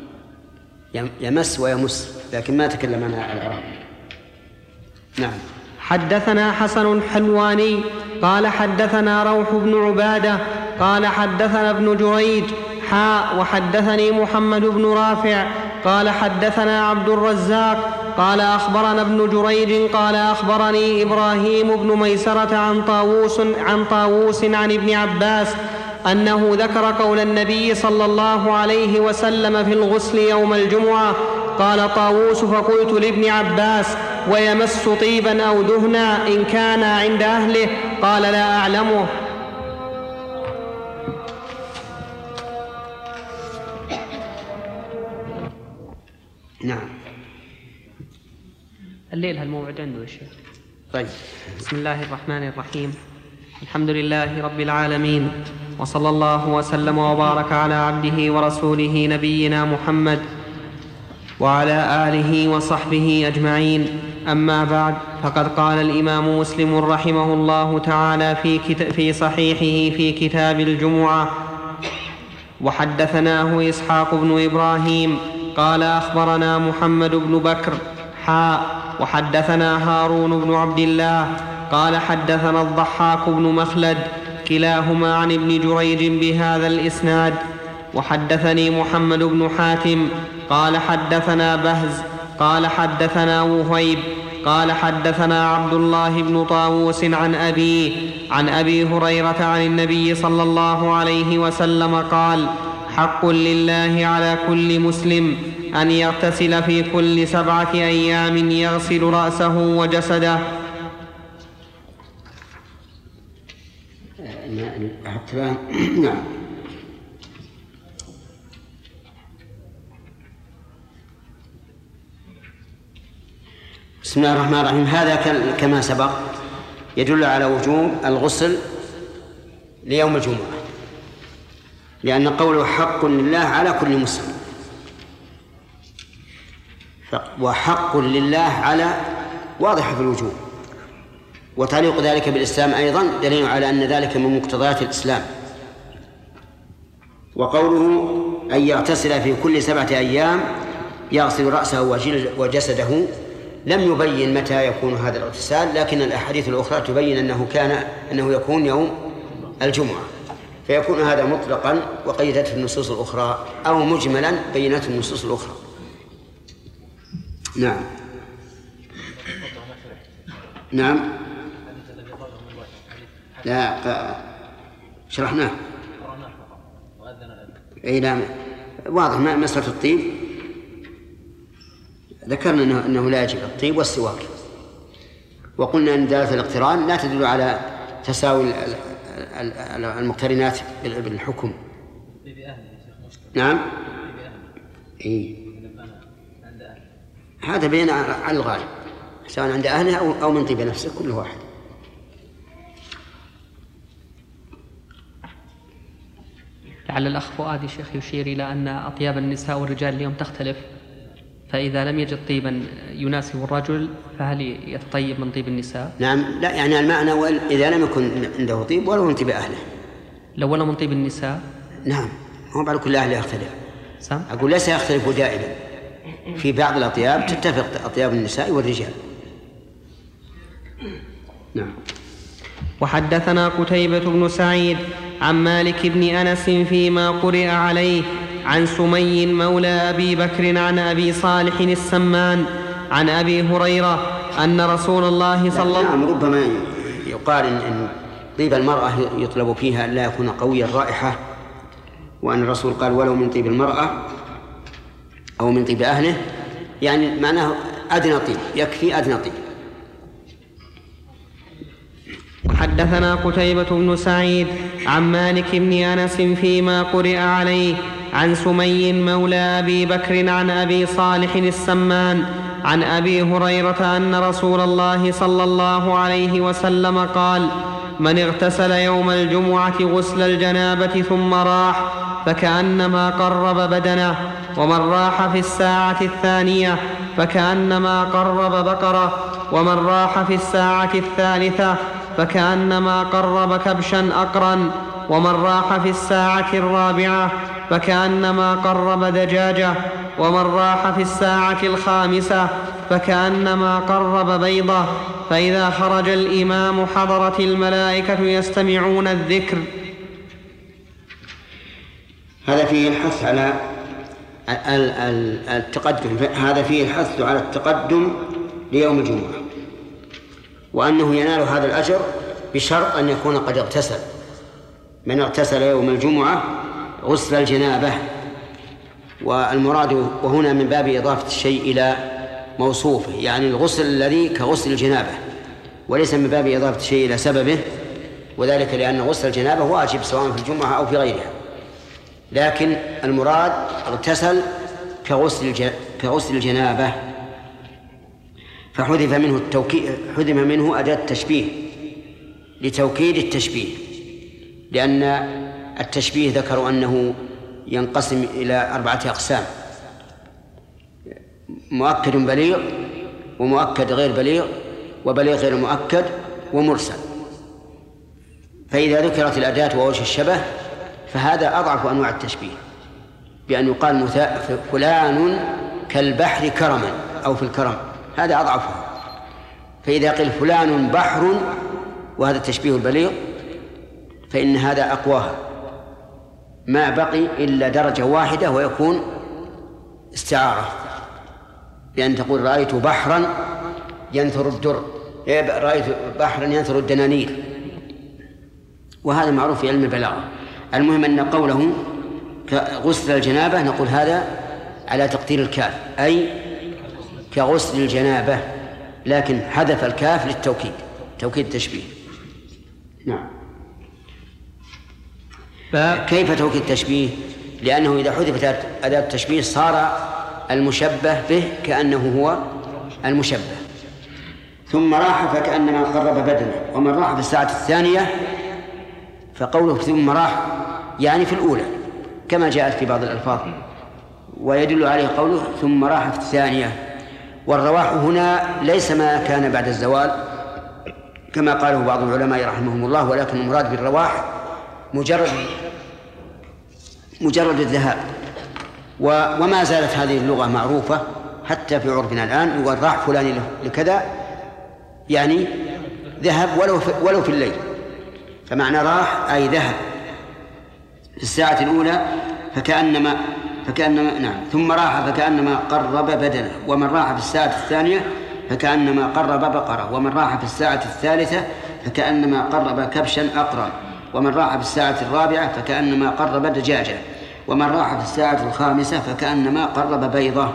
يمس ويمس، لكن ما تكلم عنها العرب. نعم. حدثنا حسن الحلواني قال حدثنا روح بن عبادة قال حدثنا ابن جريج وحدثني محمد بن رافع قال حدثنا عبد الرزاق قال أخبرنا ابن جريج قال أخبرني إبراهيم بن ميسرة عن طاووس عن ابن عباس أنه ذكر قول النبي صلى الله عليه وسلم في الغسل يوم الجمعة. قال طاووس: فقلت لابن عباس: ويمس طيبا أو دهنا إن كان عند أهله؟ قال: لا أعلمه. نعم. الليل هالموعد عنده يا شيخ. طيب. بسم الله الرحمن الرحيم. الحمد لله رب العالمين، وصلى الله وسلم وبارك على عبده ورسوله نبينا محمد وعلى آله وصحبه أجمعين. أما بعد، فقد قال الإمام مسلم رحمه الله تعالى في صحيحه في كتاب الجمعة: وحدثناه إسحاق بن إبراهيم قال أخبرنا محمد بن بكر وحدثنا هارون بن عبد الله قال حدثنا الضحاك بن مخلد كلاهما عن ابن جريج بهذا الإسناد. وحدثني محمد بن حاتم قال حدثنا بهز قال حدثنا وهيب قال حدثنا عبد الله بن طاووس عن أبي هريرة عن النبي صلى الله عليه وسلم قال: حق لله على كل مسلم أن يغتسل في كل 7 أيام يغسل رأسه وجسده. نعم. بسم الله الرحمن الرحيم. هذا كما سبق يدل على وجوب الغسل ليوم الجمعة، لأن قوله حق لله على كل مسلم، وحق لله على واضح في الوجوب، وتعليق ذلك بالإسلام أيضا دليل على أن ذلك من مقتضيات الإسلام. وقوله أن يغتسل في كل 7 أيام يغسل رأسه وجسده لم يبين متى يكون هذا الاغتسال، لكن الأحاديث الأخرى تبين أنه يكون يوم الجمعة، فيكون هذا مطلقا وقيدته النصوص الأخرى، أو مجملا بينته النصوص الأخرى. نعم. نعم. لا شرحناه. أي نعم، واضح. مسألة الطيب ذكرنا أنه لا يجب الطيب والسواك، وقلنا أن دالة الاقتران لا تدل على تساوي المقترنات بالحكم. نعم. هذا بين على الغالب، سواء عند أهله أو من طيب نفسه، كل واحد. لعل الأخ فؤاد شيخ يشير إلى أن أطياب النساء والرجال اليوم تختلف، فإذا لم يجد طيبا يناسب الرجل فهل يتطيب من طيب النساء؟ نعم. لا، يعني المعنى إذا لم يكن عنده طيب ولو من طيب أهله. لو ولو من طيب النساء؟ نعم، هو بعد كل أهله يختلف. سم؟ أقول ليس يختلف دائما، في بعض الأطياب تتفق أطياب النساء والرجال. نعم. وحدثنا قتيبة بن سعيد عن مالك بن أنس فيما قرئ عليه عن سمي مولى أبي بكر عن أبي صالح السمان عن أبي هريرة أن رسول الله صلى الله عليه وسلم. نعم، ربما يقال إن طيب المرأة يطلب فيها أن لا يكون قوي الرائحة، وأن الرسول قال ولو من طيب المرأة أو من طيب أهله، يعني معناه أدنى طيب، يكفي أدنى طيب. حدثنا قتيبة بن سعيد عن مالك بن أنس فيما قرئ عليه عن سمي مولى أبي بكر عن أبي صالح السمان عن أبي هريرة أن رسول الله صلى الله عليه وسلم قال: من اغتسل يوم الجمعة غسل الجنابة ثم راح فكأنما قرب بدنه، ومن راح في الساعة الثانية فكأنما قرب بقرة، ومن راح في الساعة الثالثة فكأنما قرب كبشا أقرا، ومن راح في الساعة الرابعة فكأنما قرب دجاجة، ومن راح في الساعة الخامسة فكأنما قرب بيضة. فإذا خرج الإمام حضرت الملائكة يستمعون الذكر. هذا فيه الحث على التقدم، هذا فيه الحث على التقدم ليوم الجمعة، وأنه ينال هذا الأجر بشرط أن يكون قد اغتسل. من اغتسل يوم الجمعة غسل الجنابة، والمراد وهنا من باب إضافة الشيء إلى موصوفه، يعني الغسل الذي كغسل الجنابة، وليس من باب إضافة الشيء إلى سببه، وذلك لأن غسل الجنابة واجب سواء في الجمعة أو في غيرها، لكن المراد اغتسل كغسل الجنابة، فحذف منه أداة التشبيه لتوكيد التشبيه، لأن التشبيه ذكروا أنه ينقسم إلى 4 أقسام: مؤكد بليغ، ومؤكد غير بليغ، وبليغ غير مؤكد، ومرسل. فإذا ذكرت الأداة ووجه الشبه فهذا أضعف أنواع التشبيه، بأن يقال فلان كالبحر كرما أو في الكرم، هذا أضعفه. فإذا قيل فلان بحر وهذا التشبيه البليغ فإن هذا أقواها، ما بقي إلا درجة واحدة ويكون استعارة، بأن تقول رأيت بحرا ينثر الدر، رأيت بحرا ينثر الدنانير، وهذا معروف في علم البلاغة. المهم أن قوله كغسل الجنابة نقول هذا على تقدير الكاف، أي كغسل الجنابة، لكن حذف الكاف للتوكيد، توكيد التشبيه. نعم. كيف توكيد التشبيه؟ لأنه إذا حذفت أداة التشبيه صار المشبه به كأنه هو المشبه. ثم راح فكأنما قرب بدنه، ومن راح في الساعة الثانية فقوله ثم راح يعني في الأولى كما جاءت في بعض الألفاظ، ويدل عليه قوله ثم راح في الثانية. والرواح هنا ليس ما كان بعد الزوال كما قاله بعض العلماء رحمهم الله، ولكن المراد بالرواح مجرد الذهاب. وما زالت هذه اللغة معروفة حتى في عرفنا الآن، يقول راح فلان لكذا يعني ذهب ولو في الليل، فمعنى راح أي ذهب في الساعة الأولى فكأنما نعم. ثم راح فكأنما قرب بدنه، ومن راح في الساعة الثانية فكأنما قرب بقرة، ومن راح في الساعة الثالثة فكأنما قرب كبشا أقرا، ومن راح في الساعة الرابعة فكأنما قرب دجاجة، ومن راح في الساعة الخامسة فكأنما قرب بيضة.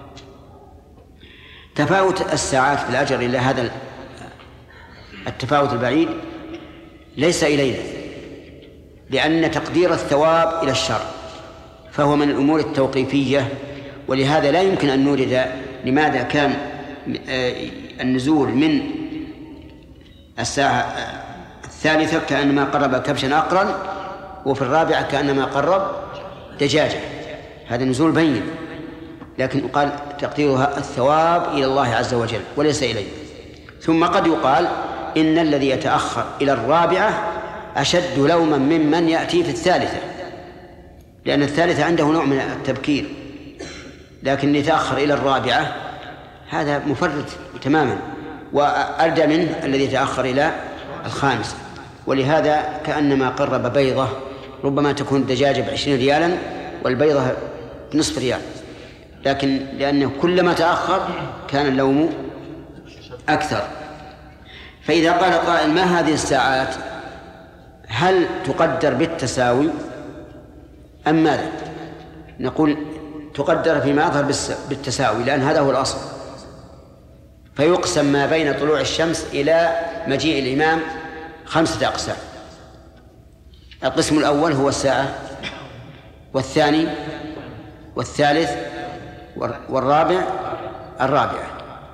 تفاوت الساعات في الأجر إلى هذا التفاوت البعيد ليس إلينا، لأن تقدير الثواب إلى الشر فهو من الأمور التوقيفية، ولهذا لا يمكن أن نورد لماذا كان النزول من الساعة الثالثة كأنما قرب كبشا أقرا، وفي الرابعة كأنما قرب دجاجة، هذا نزول بين، لكن قال تقديرها الثواب إلى الله عز وجل وليس إليه. ثم قد يقال إن الذي يتأخر إلى الرابعة أشد لوما ممن يأتي في الثالثة، لأن الثالثة عنده نوع من التبكير، لكن يتأخر إلى الرابعة هذا مفرط تماما، وأردى منه الذي يتأخر إلى الخامسة. ولهذا كأنما قرب بيضة، ربما تكون الدجاجة ب20 ريالا والبيضة بنصف ريال، لكن لأنه كلما تأخر كان اللوم أكثر. فإذا قال قائل ما هذه الساعات، هل تقدر بالتساوي أم ماذا؟ نقول تقدر فيما يظهر بالتساوي، لأن هذا هو الأصل. فيقسم ما بين طلوع الشمس إلى مجيء الإمام 5 أقسام. القسم الأول هو الساعة، والثاني والثالث والرابع الرابعة،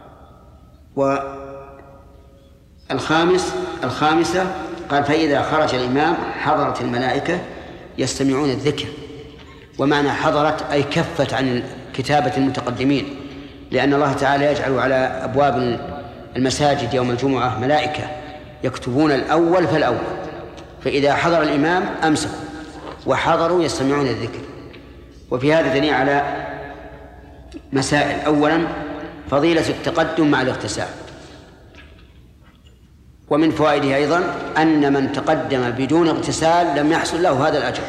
الخامسة قال فإذا خرج الإمام حضرت الملائكة يستمعون الذكر. ومعنى حضرت أي كفت عن كتابة المتقدمين، لأن الله تعالى يجعل على أبواب المساجد يوم الجمعة ملائكة يكتبون الأول فالأول، فإذا حضر الإمام أمسكوا وحضروا يستمعون الذكر. وفي هذا دليل على مسائل. أولا فضيلة التقدم مع الاغتسال، ومن فوائده أيضا أن من تقدم بدون اغتسال لم يحصل له هذا الأجر.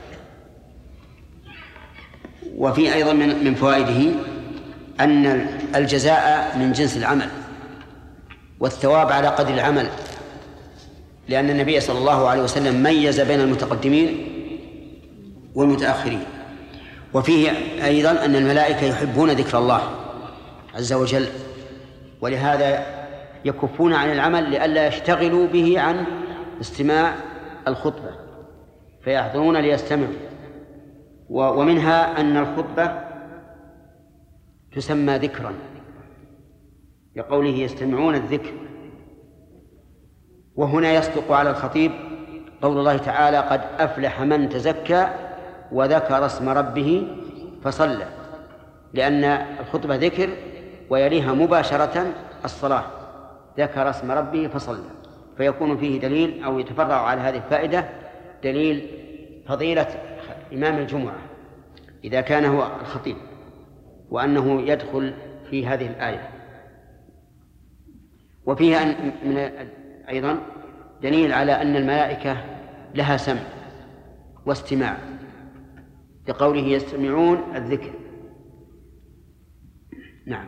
وفي أيضا من فوائده أن الجزاء من جنس العمل والثواب على قدر العمل، لأن النبي صلى الله عليه وسلم ميز بين المتقدمين والمتأخرين. وفيه أيضا أن الملائكة يحبون ذكر الله عز وجل، ولهذا يكفون عن العمل لئلا يشتغلوا به عن استماع الخطبة، فيحضرون ليستمعوا. ومنها أن الخطبة تسمى ذكرا لقوله يستمعون الذكر. وهنا يصدق على الخطيب قول الله تعالى قد أفلح من تزكى وذكر اسم ربه فصلى، لأن الخطبة ذكر ويليها مباشرة الصلاة ذكر اسم ربه فصلى، فيكون فيه دليل أو يتفرع على هذه الفائدة دليل فضيلة إمام الجمعة إذا كان هو الخطيب، وأنه يدخل في هذه الآية. وفيها أيضا دليل على أن الملائكة لها سمع واستماع، لقوله يستمعون الذكر. نعم.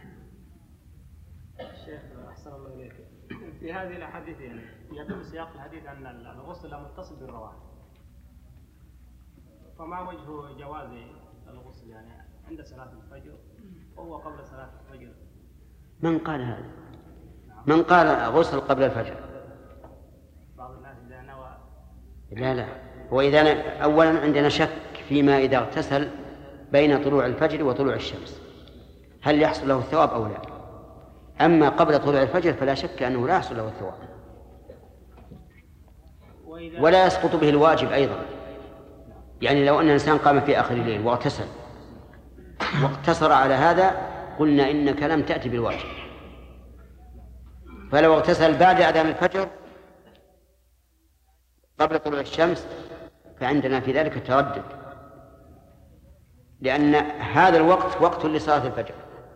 الشيخ أحسن الله إليك، في هذه الأحاديث يعني يدل سياق الحديث أن الغسل متصل بالرواحل، فما وجه جواز الغسل يعني عند صلاة الفجر وهو قبل صلاة الفجر؟ من قال هذا؟ من قال غسل قبل الفجر؟ بعض الناس إذا نوى. لا، وإذا أولا عندنا شك فيما إذا اغتسل بين طلوع الفجر وطلوع الشمس هل يحصل له الثواب أو لا. أما قبل طلوع الفجر فلا شك أنه لا يحصل له الثواب، ولا يسقط به الواجب أيضا. يعني لو أن الإنسان قام في آخر الليل واغتسل واقتصر على هذا قلنا إنك لم تأتي بالواجب، فلو اغتسل بعد أذان الفجر قبل طلوع الشمس فعندنا في ذلك تردد، لأن هذا الوقت وقت لصلاة الفجر،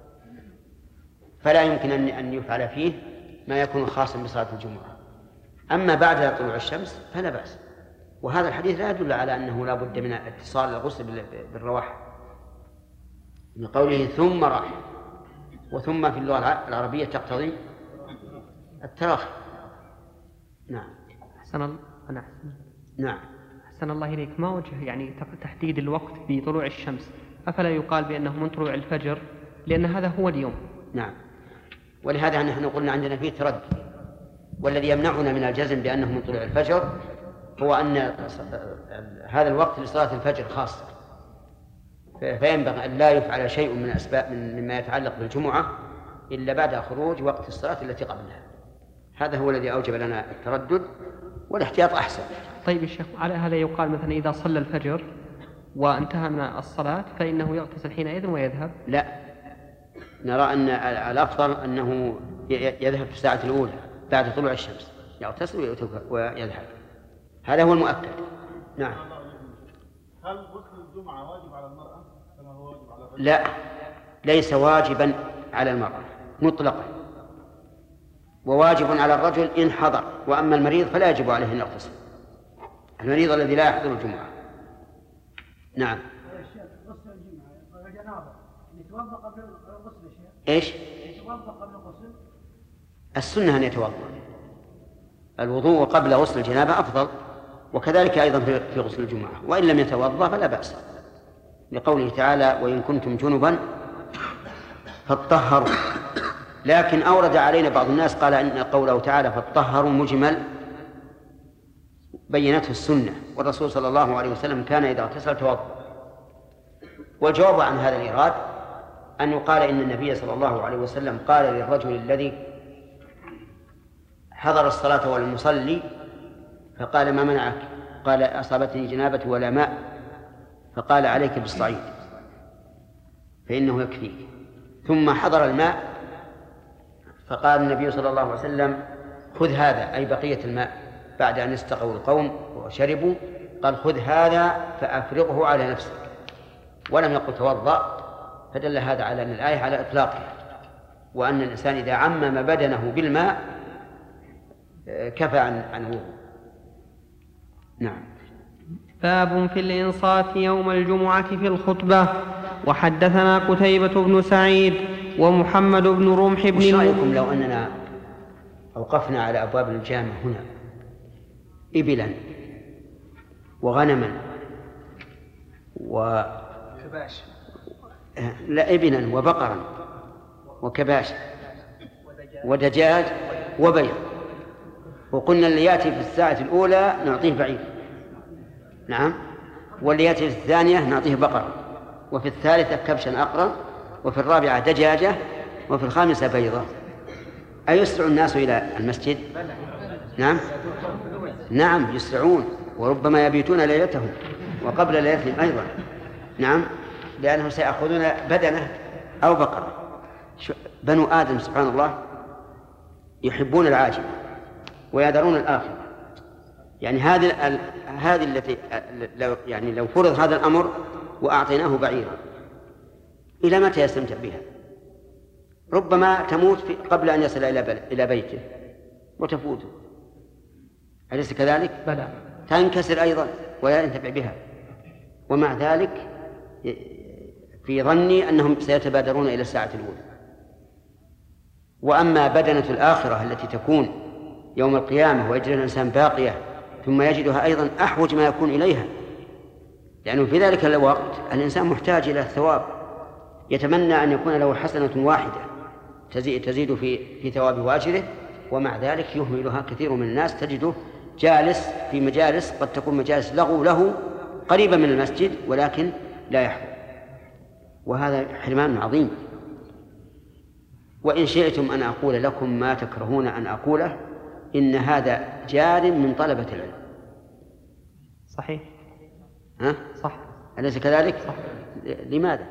فلا يمكن أن يفعل فيه ما يكون خاصا بصلاة الجمعة. أما بعد طلوع الشمس فلا بأس. وهذا الحديث لا يدل على أنه لا بد من اتصال الغسل بالرواح، من قوله ثم راح، وثم في اللغة العربية تقتضي التراخي. نعم. نعم. أحسن الله إليك، ما وجه يعني تحديد الوقت بطلوع الشمس؟ أفلا يقال بأنه من طلوع الفجر لأن هذا هو اليوم؟ نعم، ولهذا نحن قلنا عندنا فيه تردد، والذي يمنعنا من الجزم بأنه من طلوع الفجر هو أن هذا الوقت لصلاة الفجر خاصة، فينبغي أن لا يفعل شيء من أسباب مما يتعلق بالجمعة إلا بعد خروج وقت الصلاة التي قبلها. هذا هو الذي أوجب لنا التردد، والاحتياط أحسن. طيب الشيخ، على هذا يقال مثلا إذا صلى الفجر وانتهى من الصلاة فإنه يغتسل حينئذ ويذهب؟ لا، نرى أن الأفضل أنه يذهب في الساعة الأولى بعد طلوع الشمس، يغتسل ويذهب، هذا هو المؤكد. نعم. هل غسل الجمعة واجب على المرأة كما هو واجب على الرجل؟ لا، ليس واجبا على المرأة مطلقا، وواجب على الرجل إن حضر، وأما المريض فلا يجب عليه أن يغتسل، المريض الذي لا يحضر الجمعة. نعم. غسل الجمعة والجنابة يتوضأ قبل الغسل يا شيخ؟ إيش؟ يتوضأ قبل الغسل؟ السنة أن يتوضأ، الوضوء قبل غسل الجنابة أفضل، وكذلك أيضا في غسل الجمعة، وإن لم يتوضأ فلا بأس، لقوله تعالى وإن كنتم جنبا فاطهروا. لكن أورد علينا بعض الناس قال إن قوله تعالى فاطهروا مجمل بينته السنة، والرسول صلى الله عليه وسلم كان إذا اغتسل توضأ. والجواب عن هذا الإيراد أن يقال إن النبي صلى الله عليه وسلم قال للرجل الذي حضر الصلاة ولم يصلي فقال ما منعك؟ قال أصابتني جنابة ولا ماء، فقال عليك بالصعيد فإنه يكفيك. ثم حضر الماء فقال النبي صلى الله عليه وسلم خذ هذا، أي بقية الماء بعد أن استقوا القوم وشربوا، قال خذ هذا فأفرغه على نفسك، ولم يقل توضأ، فدل هذا على أن الآية على إطلاقها، وأن الإنسان إذا عمم بدنه بالماء كفى عنه. نعم. باب في الإنصات يوم الجمعة في الخطبة. وحدثنا قتيبة بن سعيد ومحمد بن رمح بن وش رأيكم لو أننا أوقفنا على أبواب الجامع هنا إبلا وغنما كباش، لا إبلا وبقرا وكباش ودجاج وبيض، وقلنا اللي يأتي في الساعة الأولى نعطيه بعير، نعم، واللي يأتي في الثانية نعطيه بقر، وفي الثالثة كبشا أقرا، وفي الرابعة دجاجة، وفي الخامسة بيضة، أيسرع الناس إلى المسجد؟ نعم نعم يسرعون، وربما يبيتون ليلتهم وقبل ليلتهم أيضا، نعم، لأنهم سيأخذون بدنة أو بقرة. بنو آدم سبحان الله يحبون العاجل ويذرون الآخرة. يعني هذه التي لو فرض هذا الأمر وأعطيناه بعيرا إلى متى يستمتع بها؟ ربما تموت قبل أن يصل إلى بيته وتفوته، أليس كذلك؟ بلى. تنكسر أيضا ولا ينتفع بها، ومع ذلك في ظني أنهم سيتبادرون إلى الساعة الأولى. وأما بدنة الآخرة التي تكون يوم القيامة ويجري الإنسان باقية ثم يجدها أيضا أحوج ما يكون إليها، لأنه في ذلك الوقت الإنسان محتاج إلى الثواب، يتمنى أن يكون له حسنة واحدة تزيد في ثواب واجره، ومع ذلك يهملها كثير من الناس. تجده جالس في مجالس قد تكون مجالس لغو له قريبة من المسجد ولكن لا يحضر، وهذا حرمان عظيم. وإن شئتم أن أقول لكم ما تكرهون أن أقوله، إن هذا جار من طلبة العلم. صحيح. ها؟ صح. أليس كذلك؟ صح. لماذا؟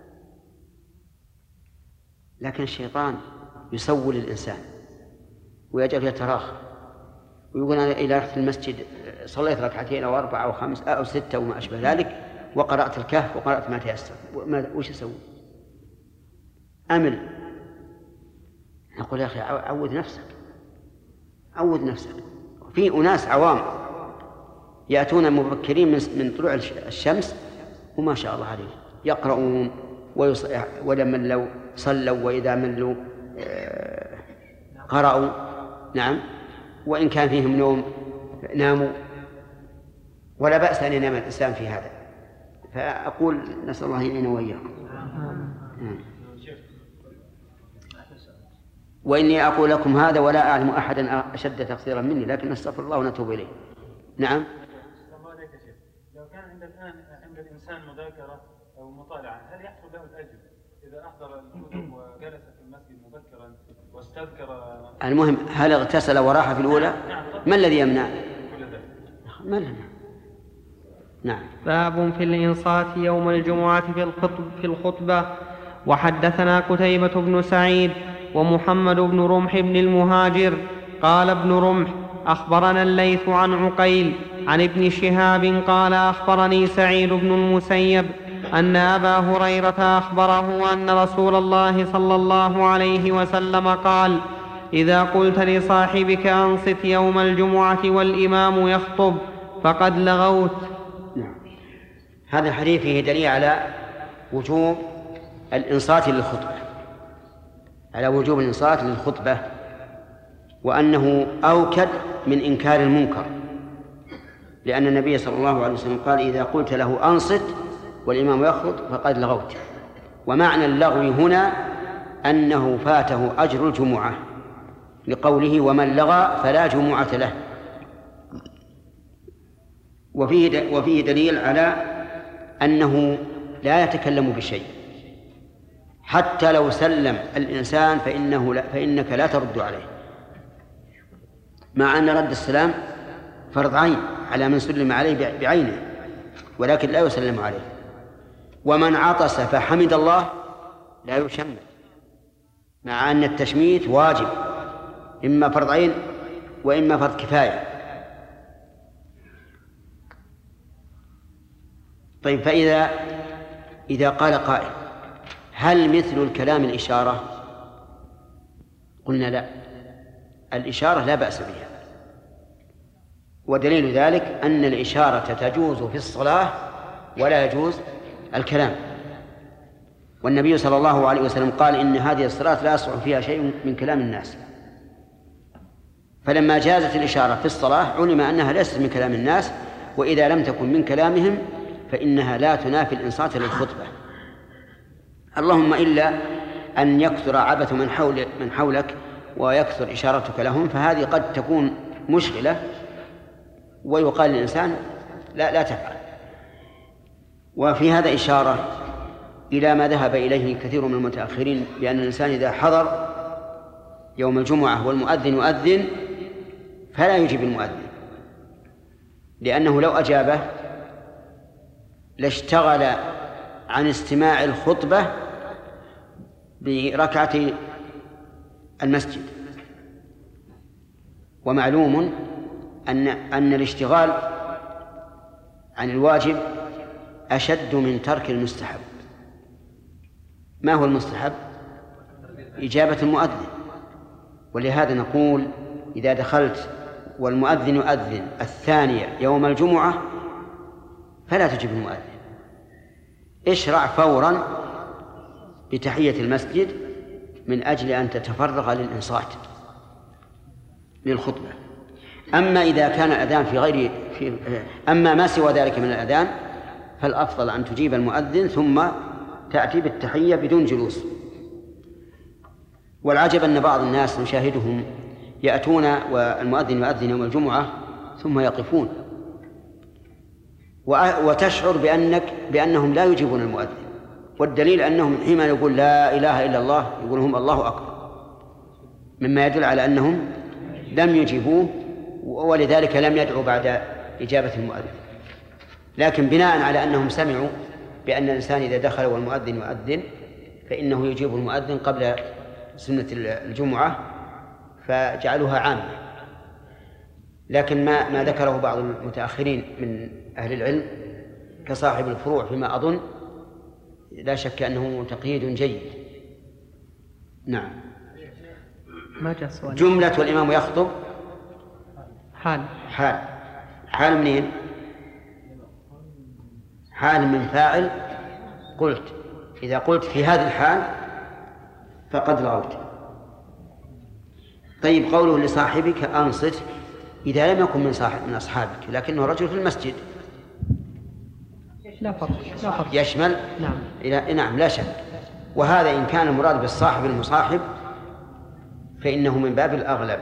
لكن الشيطان يسول الإنسان ويجعل يتراخى ويقول أنا إذا رحت المسجد صليت ركعتين أو 4 أو 5 أو 6 وما أشبه ذلك وقرأت الكهف وقرأت ما تيسر، وش أسوي؟ أمل. نقول يا أخي عود نفسك. في أناس عوام يأتون مبكرين من طلوع الشمس وما شاء الله عليه يقرؤون ولمن لو صلوا وإذا ملوا قرأوا، نعم، وإن كان فيهم نوم ناموا، ولا بأس أن ينام الإنسان في هذا. فأقول نسأل الله يعيننا وإياكم. وإني أقول لكم هذا ولا أعلم أحدا أشد تقصيرا مني، لكن نستغفر الله ونتوب إليه. نعم. لو كان عند الإنسان مذاكرة أو مطالعة، هل يحصل له الأجر إذا أحضر الكتب وجلس في المسجد مبكرا واستذكر؟ المهم هل اغتسل وراح في الأولى؟ ما الذي يمنع؟ ما لنا. نعم. باب في الإنصات يوم الجمعة في الخطبة. وحدثنا قتيبة بن سعيد ومحمد بن رمح بن المهاجر قال ابن رمح أخبرنا الليث عن عقيل عن ابن شهاب قال أخبرني سعيد بن المسيب أن أبا هريرة أخبره أن رسول الله صلى الله عليه وسلم قال: إذا قلت لصاحبك أنصت يوم الجمعة والإمام يخطب فقد لغوت. نعم. هذا الحديث فيه دليل على وجوب الإنصات للخطبة، وأنه أوكد من إنكار المنكر، لأن النبي صلى الله عليه وسلم قال: إذا قلت له أنصت والإمام يخطب فقد لغوت. ومعنى اللغو هنا أنه فاته أجر الجمعة، لقوله: ومن لغى فلا جمعة له. وفيه دليل على أنه لا يتكلم بشيء، حتى لو سلم الإنسان فإنك لا ترد عليه، مع أن رد السلام فرض عين على من سلم عليه بعينه، ولكن لا يسلم عليه. ومن عطس فحمد الله لا يشمت، مع أن التشميت واجب، إما فرض عين وإما فرض كفاية. طيب، فإذا قال قائل: هل مثل الكلام الإشارة؟ قلنا لا، الإشارة لا بأس بها، ودليل ذلك أن الإشارة تجوز في الصلاة ولا يجوز الكلام. والنبي صلى الله عليه وسلم قال: إن هذه الصلاة لا يصح فيها شيء من كلام الناس. فلما جازت الإشارة في الصلاة علم أنها ليست من كلام الناس، وإذا لم تكن من كلامهم فإنها لا تنافي الإنصات للخطبة، اللهم إلا أن يكثر عبث من حولك ويكثر إشارتك لهم، فهذه قد تكون مشغلة ويقال للإنسان لا تفعل. وفي هذا إشارة إلى ما ذهب إليه كثير من المتأخرين، بأن الإنسان إذا حضر يوم الجمعة والمؤذن يؤذن فلا يجيب المؤذن، لأنه لو أجابه لاشتغل عن استماع الخطبة بركعتي المسجد. ومعلوم أن الاشتغال عن الواجب أشد من ترك المستحب. ما هو المستحب؟ إجابة المؤذن. ولهذا نقول إذا دخلت والمؤذن يؤذن الثانية يوم الجمعة فلا تجب المؤذن، اشرع فورا بتحية المسجد من أجل أن تتفرغ للإنصات للخطبة. أما إذا كان الأذان أما ما سوى ذلك من الأذان فالأفضل أن تجيب المؤذن ثم تأتي بالتحية بدون جلوس. والعجب أن بعض الناس نشاهدهم يأتون والمؤذن يؤذن يوم الجمعة ثم يقفون، وتشعر بأنهم لا يجيبون المؤذن، والدليل أنهم حينما يقول لا إله إلا الله يقول هم الله أكبر، مما يدل على أنهم لم يجيبوه ولذلك لم يدعوا بعد إجابة المؤذن. لكن بناء على أنهم سمعوا بأن الإنسان إذا دخل والمؤذن يؤذن فإنه يجيب المؤذن قبل سنة الجمعة فجعلوها عامة. لكن ما ذكره بعض المتأخرين من أهل العلم كصاحب الفروع فيما أظن لا شك أنه تقييد جيد. نعم. ما جاء سؤال. جملة والإمام يخطب حال منين؟ حال من فاعل قلت. إذا قلت في هذه الحال فقد لغوت. طيب قوله لصاحبك أنصت إذا لم يكن من أصحابك لكنه رجل في المسجد لا فرق. يشمل نعم لا شك. وهذا إن كان المراد بالصاحب المصاحب فإنه من باب الأغلب.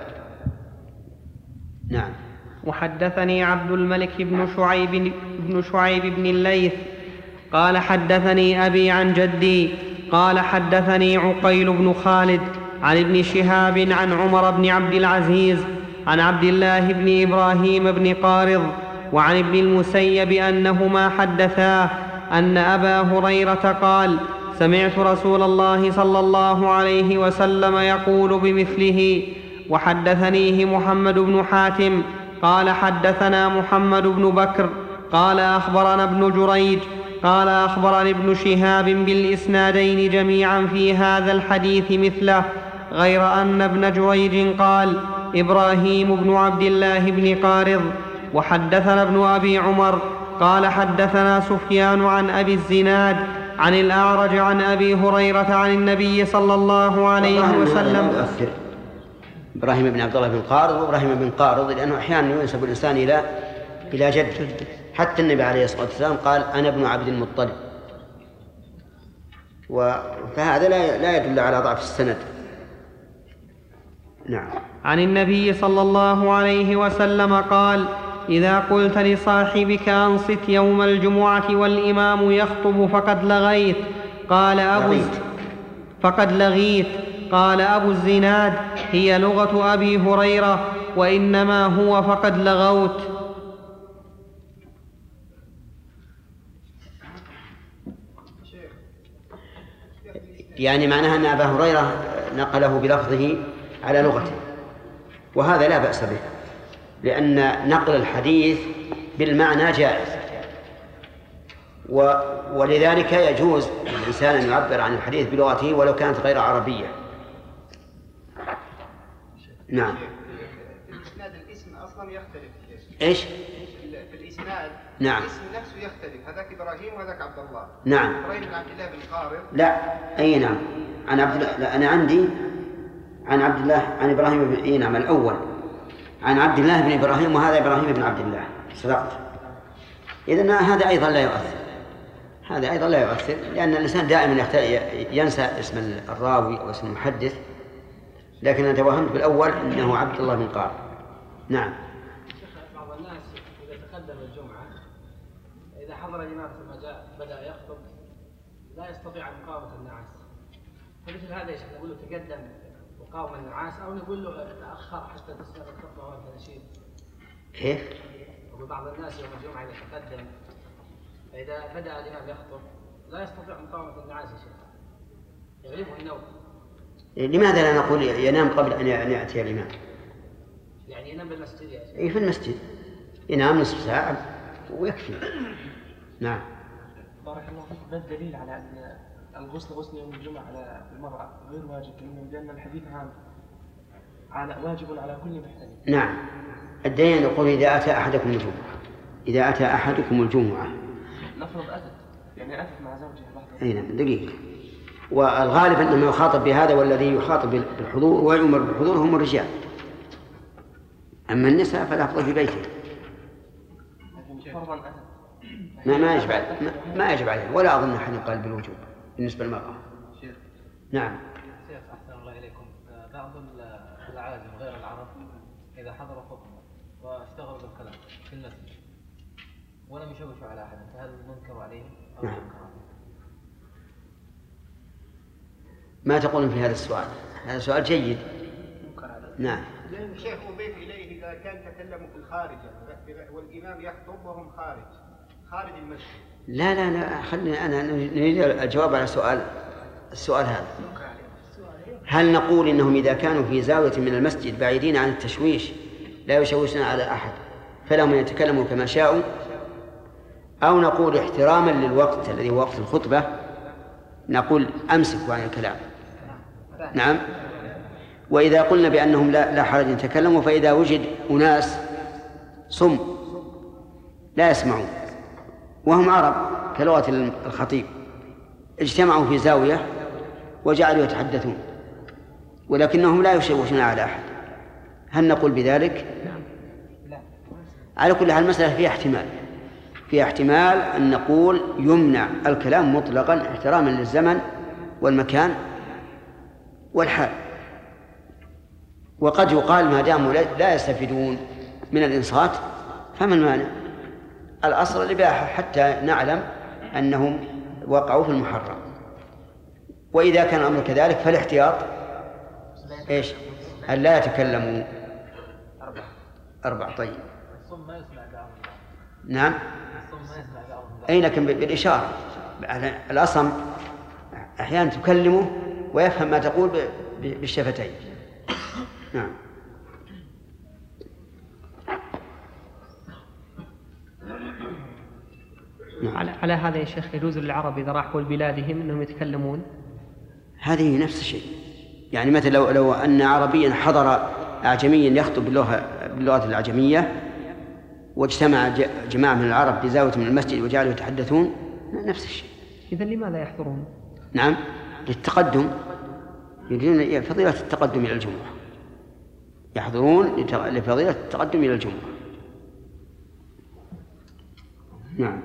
نعم. وحدثني عبد الملك بن شعيب بن الليث قال حدثني أبي عن جدي قال حدثني عقيل بن خالد عن ابن شهاب عن عمر بن عبد العزيز عن عبد الله بن إبراهيم بن قارض وعن ابن المسيب أنهما حدثاه أن أبا هريرة قال سمعت رسول الله صلى الله عليه وسلم يقول بمثله. وحدثنيه محمد بن حاتم قال حدثنا محمد بن بكر قال أخبرنا ابن جريج قال أخبرني ابن شهاب بالإسنادين جميعا في هذا الحديث مثله، غير أن ابن جريج قال إبراهيم بن عبد الله بن قارض. وحدثنا ابن أبي عمر قال حدثنا سفيان عن أبي الزناد عن الأعرج عن أبي هريرة عن النبي صلى الله عليه وسلم. إبراهيم بن عبد الله بن قارض وإبراهيم بن قارض لأنه أحيانا ينسب الإنسان إلى جد. حتى النبي عليه الصلاة والسلام قال أنا ابن عبد المطلب، فهذا لا يدل على ضعف السند. نعم. عن النبي صلى الله عليه وسلم قال إذا قلت لصاحبك أنصت يوم الجمعة والإمام يخطب فقد لغيت. قال أبو الزناد هي لغة أبي هريرة وإنما هو فقد لغوت. يعني معناها أن أبا هريرة نقله بلفظه على لغته، وهذا لا بأس به لأن نقل الحديث بالمعنى جائز، ولذلك يجوز للإنسان أن يعبر عن الحديث بلغته ولو كانت غير عربية. نعم. في الإسناد الاسم أصلا يختلف. إيش؟ في الإسناد نعم. الاسم نفسه يختلف، هذاك إبراهيم وهذاك عبد الله. نعم. إبراهيم بن عبد الله بن قارض. لا أي نعم عن عبد الله. لا أنا عندي عن عبد الله عن إبراهيم بن نعم الأول عن عبد الله بن إبراهيم وهذا إبراهيم بن عبد الله. صدقت. إذن هذا أيضا لا يؤثر لأن الإنسان دائما ينسى اسم الراوي أو اسم المحدث، لكن أنا توهمت بالأول إنه عبد الله بن قارض. نعم. بعض الناس إذا تقدم الجمعة إذا حضر الإمام ثم جاء بدأ يخطب لا يستطيع مقاومة النعاس، فمثل هذا نقول له تقدم وقاوم النعاس أو نقول له تأخر حتى تسمع الخطبة والتنشيد. كيف؟ وبعض الناس يوم الجمعة إذا تقدم فإذا بدأ الإمام يخطب لا يستطيع مقاومة النعاس يا شيخ، يغلبه النوم. لماذا لا نقول ينام قبل أن يأتي الإمام؟ يعني ينام بالمسجد يا شيخ. إيه في المسجد ينام نصف ساعة ويكفي. نعم. بارك الله فيك. ما الدليل على أن الغسل غسل يوم الجمعة على المرأة غير واجب؟ لأن الحديث هذا واجب على كل محتمل. نعم. الدليل يقول إذا أتى أحدكم الجمعة. إذا أتى أحدكم الجمعة. نفرض أتت، يعني أتت مع زوجها بعد. أي نعم دقيقة. والغالب أنه يخاطب بهذا، والذي يخاطب بالحضور ويؤمر بالحضور هم الرجال. أما النساء فالأفضل في بيته. ما يجب عليه ولا أظن أحد يقال بالوجوب بالنسبة للمرأة. نعم. شيخ أحسن الله إليكم. بعض العازم غير العرب إذا حضر خطبة واشتغلوا بالكلام في المسجد ولم يشوشوا على أحد، فهل ننكر عليهم أو نعم. ننكر عليهم؟ ما تقولون في هذا السؤال؟ هذا سؤال جيد. نعم. الشيخ أضيف إليه إذا كان تكلموا في الخارج والإمام يخطب وهم خارج المسجد. لا خلنا أنا نريد الجواب على السؤال هذا. هل نقول إنهم إذا كانوا في زاوية من المسجد بعيدين عن التشويش لا يشوشون على أحد فلهم يتكلموا كما شاءوا، أو نقول احتراما للوقت الذي هو وقت الخطبة نقول أمسكوا عن الكلام؟ نعم. وإذا قلنا بأنهم لا حرج أن يتكلموا، فإذا وجد أناس صم لا يسمعون وهم عرب كلغة الخطيب اجتمعوا في زاوية وجعلوا يتحدثون ولكنهم لا يشوشون على أحد، هل نقول بذلك؟ على كل حال المسألة فيها احتمال أن نقول يمنع الكلام مطلقا احتراما للزمن والمكان والحال، وقد يقال ما داموا لا يستفيدون من الإنصات فما المانع؟ الأصل الإباحة حتى نعلم أنهم وقعوا في المحرم. وإذا كان الأمر كذلك فالاحتياط إيش؟ أن لا يتكلموا. 4. طيب. نعم. أي لكن بالإشارة. الأصم أحيانا تكلمه ويفهم ما تقول بالشفتين. نعم. على هذا يا شيخ يجوز للعرب إذا راحوا لبلادهم أنهم يتكلمون؟ هذه نفس الشيء. يعني مثل لو أن عربيا حضر أعجميا يخطب باللغة الأعجمية واجتمع جماعة من العرب بزاوية من المسجد وجعلوا يتحدثون نفس الشيء. إذن لماذا يحضرون؟ نعم للتقدم، يريدون فضيلة التقدم إلى الجمعة، يحضرون لفضيلة التقدم إلى الجمعة. نعم.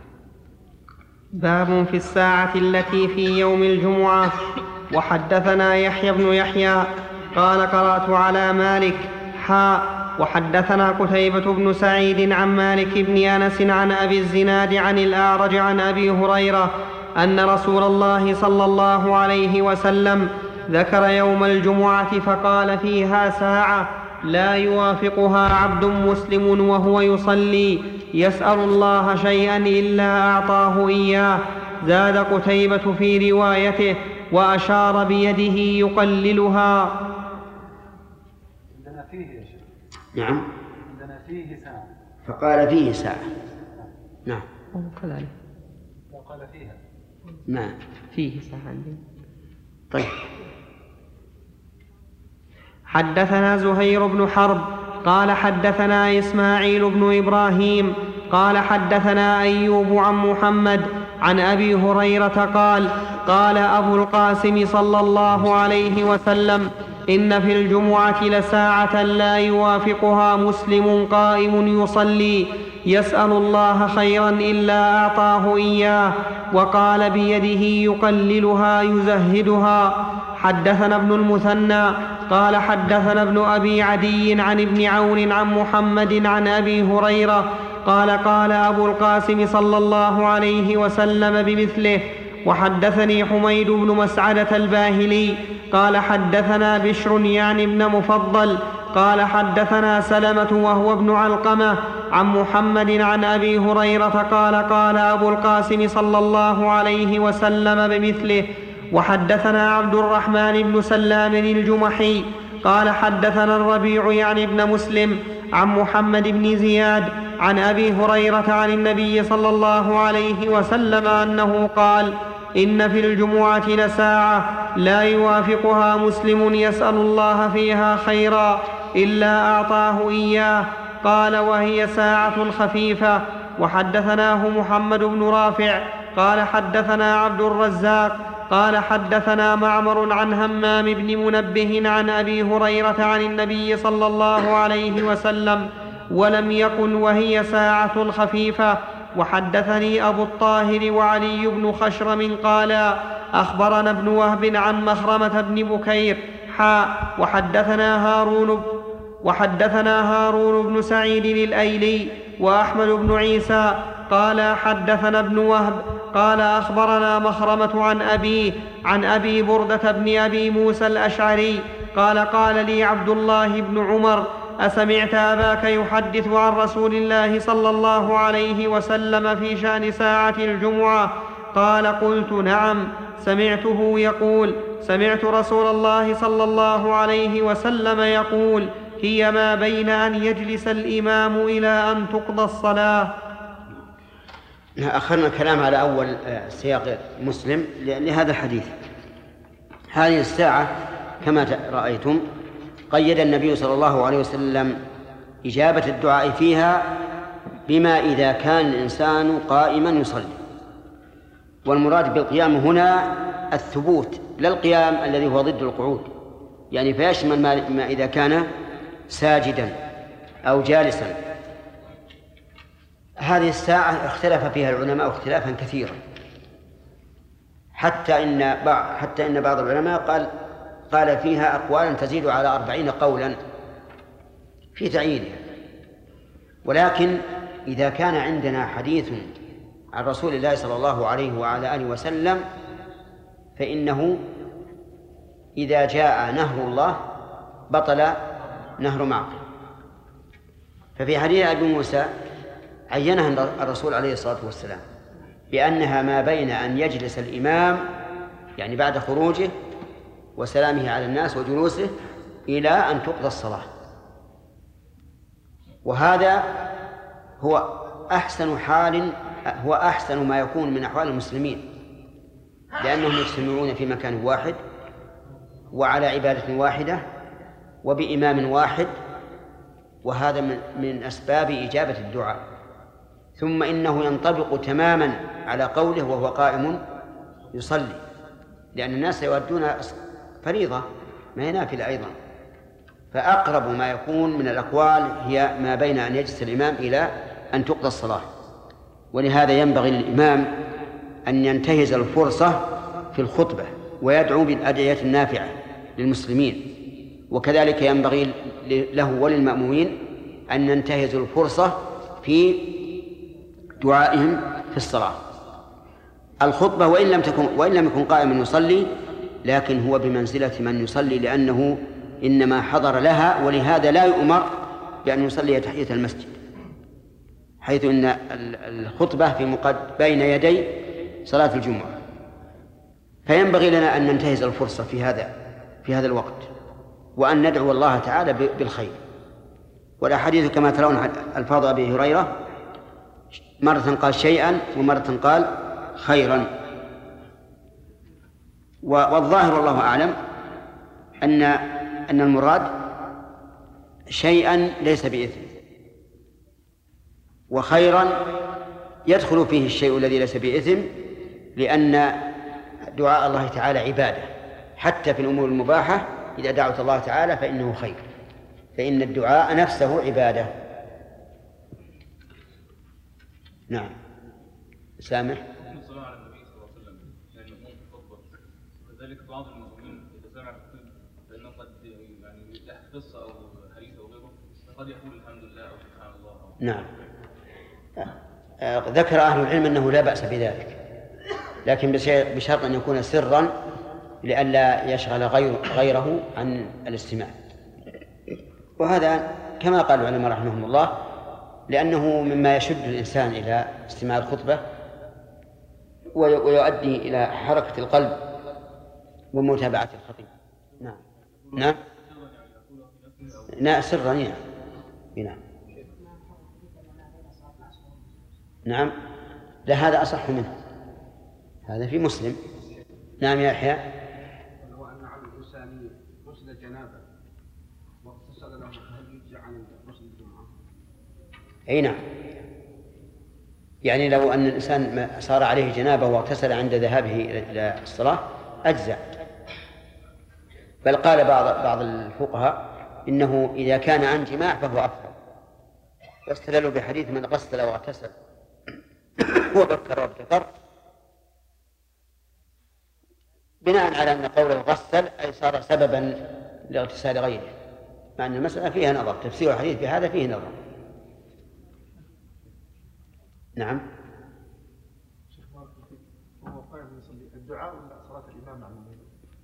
باب في الساعة التي في يوم الجمعة. وحدثنا يحيى بن يحيى قال قرأت على مالك وحدثنا قتيبة بن سعيد عن مالك بن أنس عن أبي الزناد عن الأعرج عن أبي هريرة أن رسول الله صلى الله عليه وسلم ذكر يوم الجمعة فقال فيها ساعة لا يوافقها عبد مسلم وهو يصلي يسأل الله شيئا إلا أعطاه إياه. زاد قتيبة في روايته وأشار بيده يقللها. عندنا فيه يا شيخ. نعم. عندنا فيه ساعة. فقال فيه ساعة. نعم. كذلك. وقال فيها. نعم. فيه ساعة عندي. طيب. حدثنا زهير بن حرب قال حدثنا إسماعيل بن إبراهيم قال حدثنا أيوب عن محمد عن أبي هريرة قال قال أبو القاسم صلى الله عليه وسلم إن في الجمعة لساعة لا يوافقها مسلم قائم يصلي يسأل الله خيرا إلا أعطاه إياه. وقال بيده يقللها يزهدها. حدثنا ابن المثنى قال حدثنا ابن أبي عدي عن ابن عون عن محمد عن أبي هريرة قال قال أبو القاسم صلى الله عليه وسلم بمثله. وحدثني حميد بن مسعدة الباهلي قال حدثنا بشر يعني ابن مفضل قال حدثنا سلمة وهو ابن علقمة عن محمد عن أبي هريرة قال قال أبو القاسم صلى الله عليه وسلم بمثله. وحدثنا عبد الرحمن بن سلام الجمحي قال حدثنا الربيع يعني ابن مسلم عن محمد بن زياد عن أبي هريرة عن النبي صلى الله عليه وسلم أنه قال: إن في الجمعة لساعة لا يوافقها مسلم يسأل الله فيها خيرا إلا أعطاه إياه. قال: وهي ساعة خفيفة. وحدثناه محمد بن رافع قال حدثنا عبد الرزاق قال حدثنا معمر عن همام بن منبه عن أبي هريرة عن النبي صلى الله عليه وسلم ولم يقل وهي ساعة خفيفة. وحدثني أبو الطاهر وعلي بن خشرم قالا: أخبرنا ابن وهب عن مخرمة بن بكير وحدثنا هارون بن سعيد الأيلي وأحمد بن عيسى قال حدثنا ابن وهب قال أخبرنا مخرمة عن أبي بردة بن أبي موسى الأشعري قال: قال لي عبد الله بن عمر: أسمعت أباك يحدث عن رسول الله صلى الله عليه وسلم في شأن ساعة الجمعة؟ قال: قلت: نعم، سمعته يقول: سمعت رسول الله صلى الله عليه وسلم يقول: هي ما بين أن يجلس الإمام إلى أن تقضى الصلاة. أخرنا الكلام على أول سياق مسلم لهذا الحديث. هذه الساعة كما رأيتم قيد النبي صلى الله عليه وسلم إجابة الدعاء فيها بما إذا كان الإنسان قائما يصلي، والمراد بالقيام هنا الثبوت لا القيام الذي هو ضد القعود، يعني فيشمل ما إذا كان ساجدا أو جالسا. هذه الساعة اختلف فيها العلماء اختلافا كثيرا، حتى إن بعض العلماء قال فيها أقوالا تزيد على 40 قولا في تعيينها. ولكن إذا كان عندنا حديث عن رسول الله صلى الله عليه وعلى آله وسلم فإنه إذا جاء نهر الله بطل نهر معقل. ففي حديث أبي موسى عينها الرسول عليه الصلاة والسلام بأنها ما بين أن يجلس الإمام يعني بعد خروجه وسلامه على الناس وجلوسه إلى أن تقضى الصلاة. وهذا هو أحسن ما يكون من أحوال المسلمين، لأنهم يجتمعون في مكان واحد وعلى عبادة واحدة وبإمام واحد، وهذا من أسباب إجابة الدعاء. ثم إنه ينطبق تماما على قوله وهو قائم يصلي، لأن الناس يودون فريضة ما هي نافلة أيضا. فأقرب ما يكون من الأقوال هي ما بين أن يجلس الإمام إلى أن تقضى الصلاة. ولهذا ينبغي للإمام أن ينتهز الفرصة في الخطبة ويدعو بالأدعية النافعة للمسلمين، وكذلك ينبغي له وللمأمومين أن ينتهزوا الفرصة في دعائهم في الصلاة. الخطبة وإن لم يكن قائما يصلي، لكن هو بمنزلة من يصلي، لأنه إنما حضر لها، ولهذا لا يؤمر بأن يصلي تحية المسجد، حيث أن الخطبة بين يدي صلاة الجمعة. فينبغي لنا أن ننتهز الفرصة في هذا الوقت، وأن ندعو الله تعالى بالخير. والأحاديث كما ترون ألفاظ أبي هريرة، مرة قال شيئا ومرة قال خيرا. والظاهر والله أعلم أن المراد شيئا ليس بإثم، وخيرا يدخل فيه الشيء الذي ليس بإثم، لأن دعاء الله تعالى عبادة، حتى في الأمور المباحة إذا دعوت الله تعالى فإنه خير، فإن الدعاء نفسه عبادة. نعم. سامح. الصلاة على النبي صلى الله عليه وسلم يعني مأمون في الخطبة، وكذلك بعض المؤمنين إذا سمع فإنه قد يعني يحكي قصة أو حديث أو غيره قد يقول الحمد لله أو سبحان الله. نعم. ذكر أهل العلم أنه لا بأس بذلك، لكن بشرط أن يكون سرا لئلا يشغل غيره عن الاستماع. وهذا كما قال العلماء رحمهم الله، لأنه مما يشد الإنسان إلى استماع الخطبة ويؤدي إلى حركة القلب ومتابعة الخطيب. نعم لا سرا نعم لا هذا أصح منه، هذا في مسلم. نعم يا يحيى. هو أن على الإنسان غسل جنابة واغتسل له، هل يجزي عن غسل الجمعة؟ أي نعم، يعني لو أن الإنسان صار عليه جنابة واغتسل عند ذهابه إلى الصلاة أجزاء. بل قال بعض الفقهاء إنه إذا كان عن جماع فهو أفضل، واستدلوا بحديث من غسل واغتسل وبكر وابتكر، بناء على أن قول الغسل أي صار سببا لاغتسال غيره، مع أن المسألة فيها نظر، تفسير الحديث بهذا فيه نظر. نعم. هو قائم يصلي الدعاء ولا صلاة الإمام مع المؤمنين؟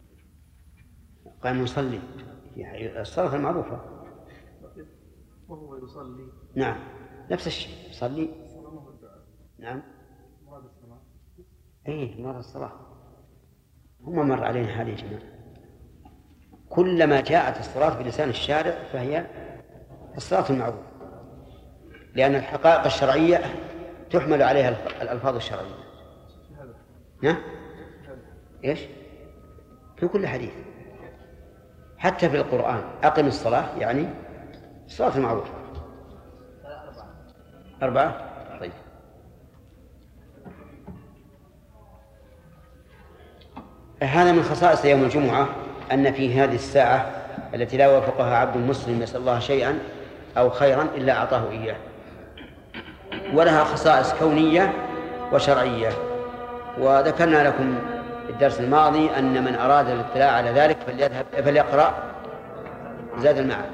قائم يصلي يعني الصلاة المعروفة وهو يصلي. نعم نفس الشيء يصلي. نعم مراد الصلاة. إيه مراد الصلاة. هم مر علينا هذه جماعة، كلما جاءت الصلاة بلسان الشارع فهي الصلاة المعروفة، لأن الحقائق الشرعية تحمل عليها الألفاظ الشرعية. نعم إيش؟ في كل حديث، حتى في القرآن أقم الصلاة يعني الصلاة المعروفة. 4. طيب هذا من خصائص يوم الجمعة، أن في هذه الساعة التي لا وافقها عبد مسلم يسأل الله شيئا أو خيرا إلا أعطاه إياه، ولها خصائص كونية وشرعية. وذكرنا لكم في الدرس الماضي أن من أراد الاطلاع على ذلك فليقرأ زاد المعاد.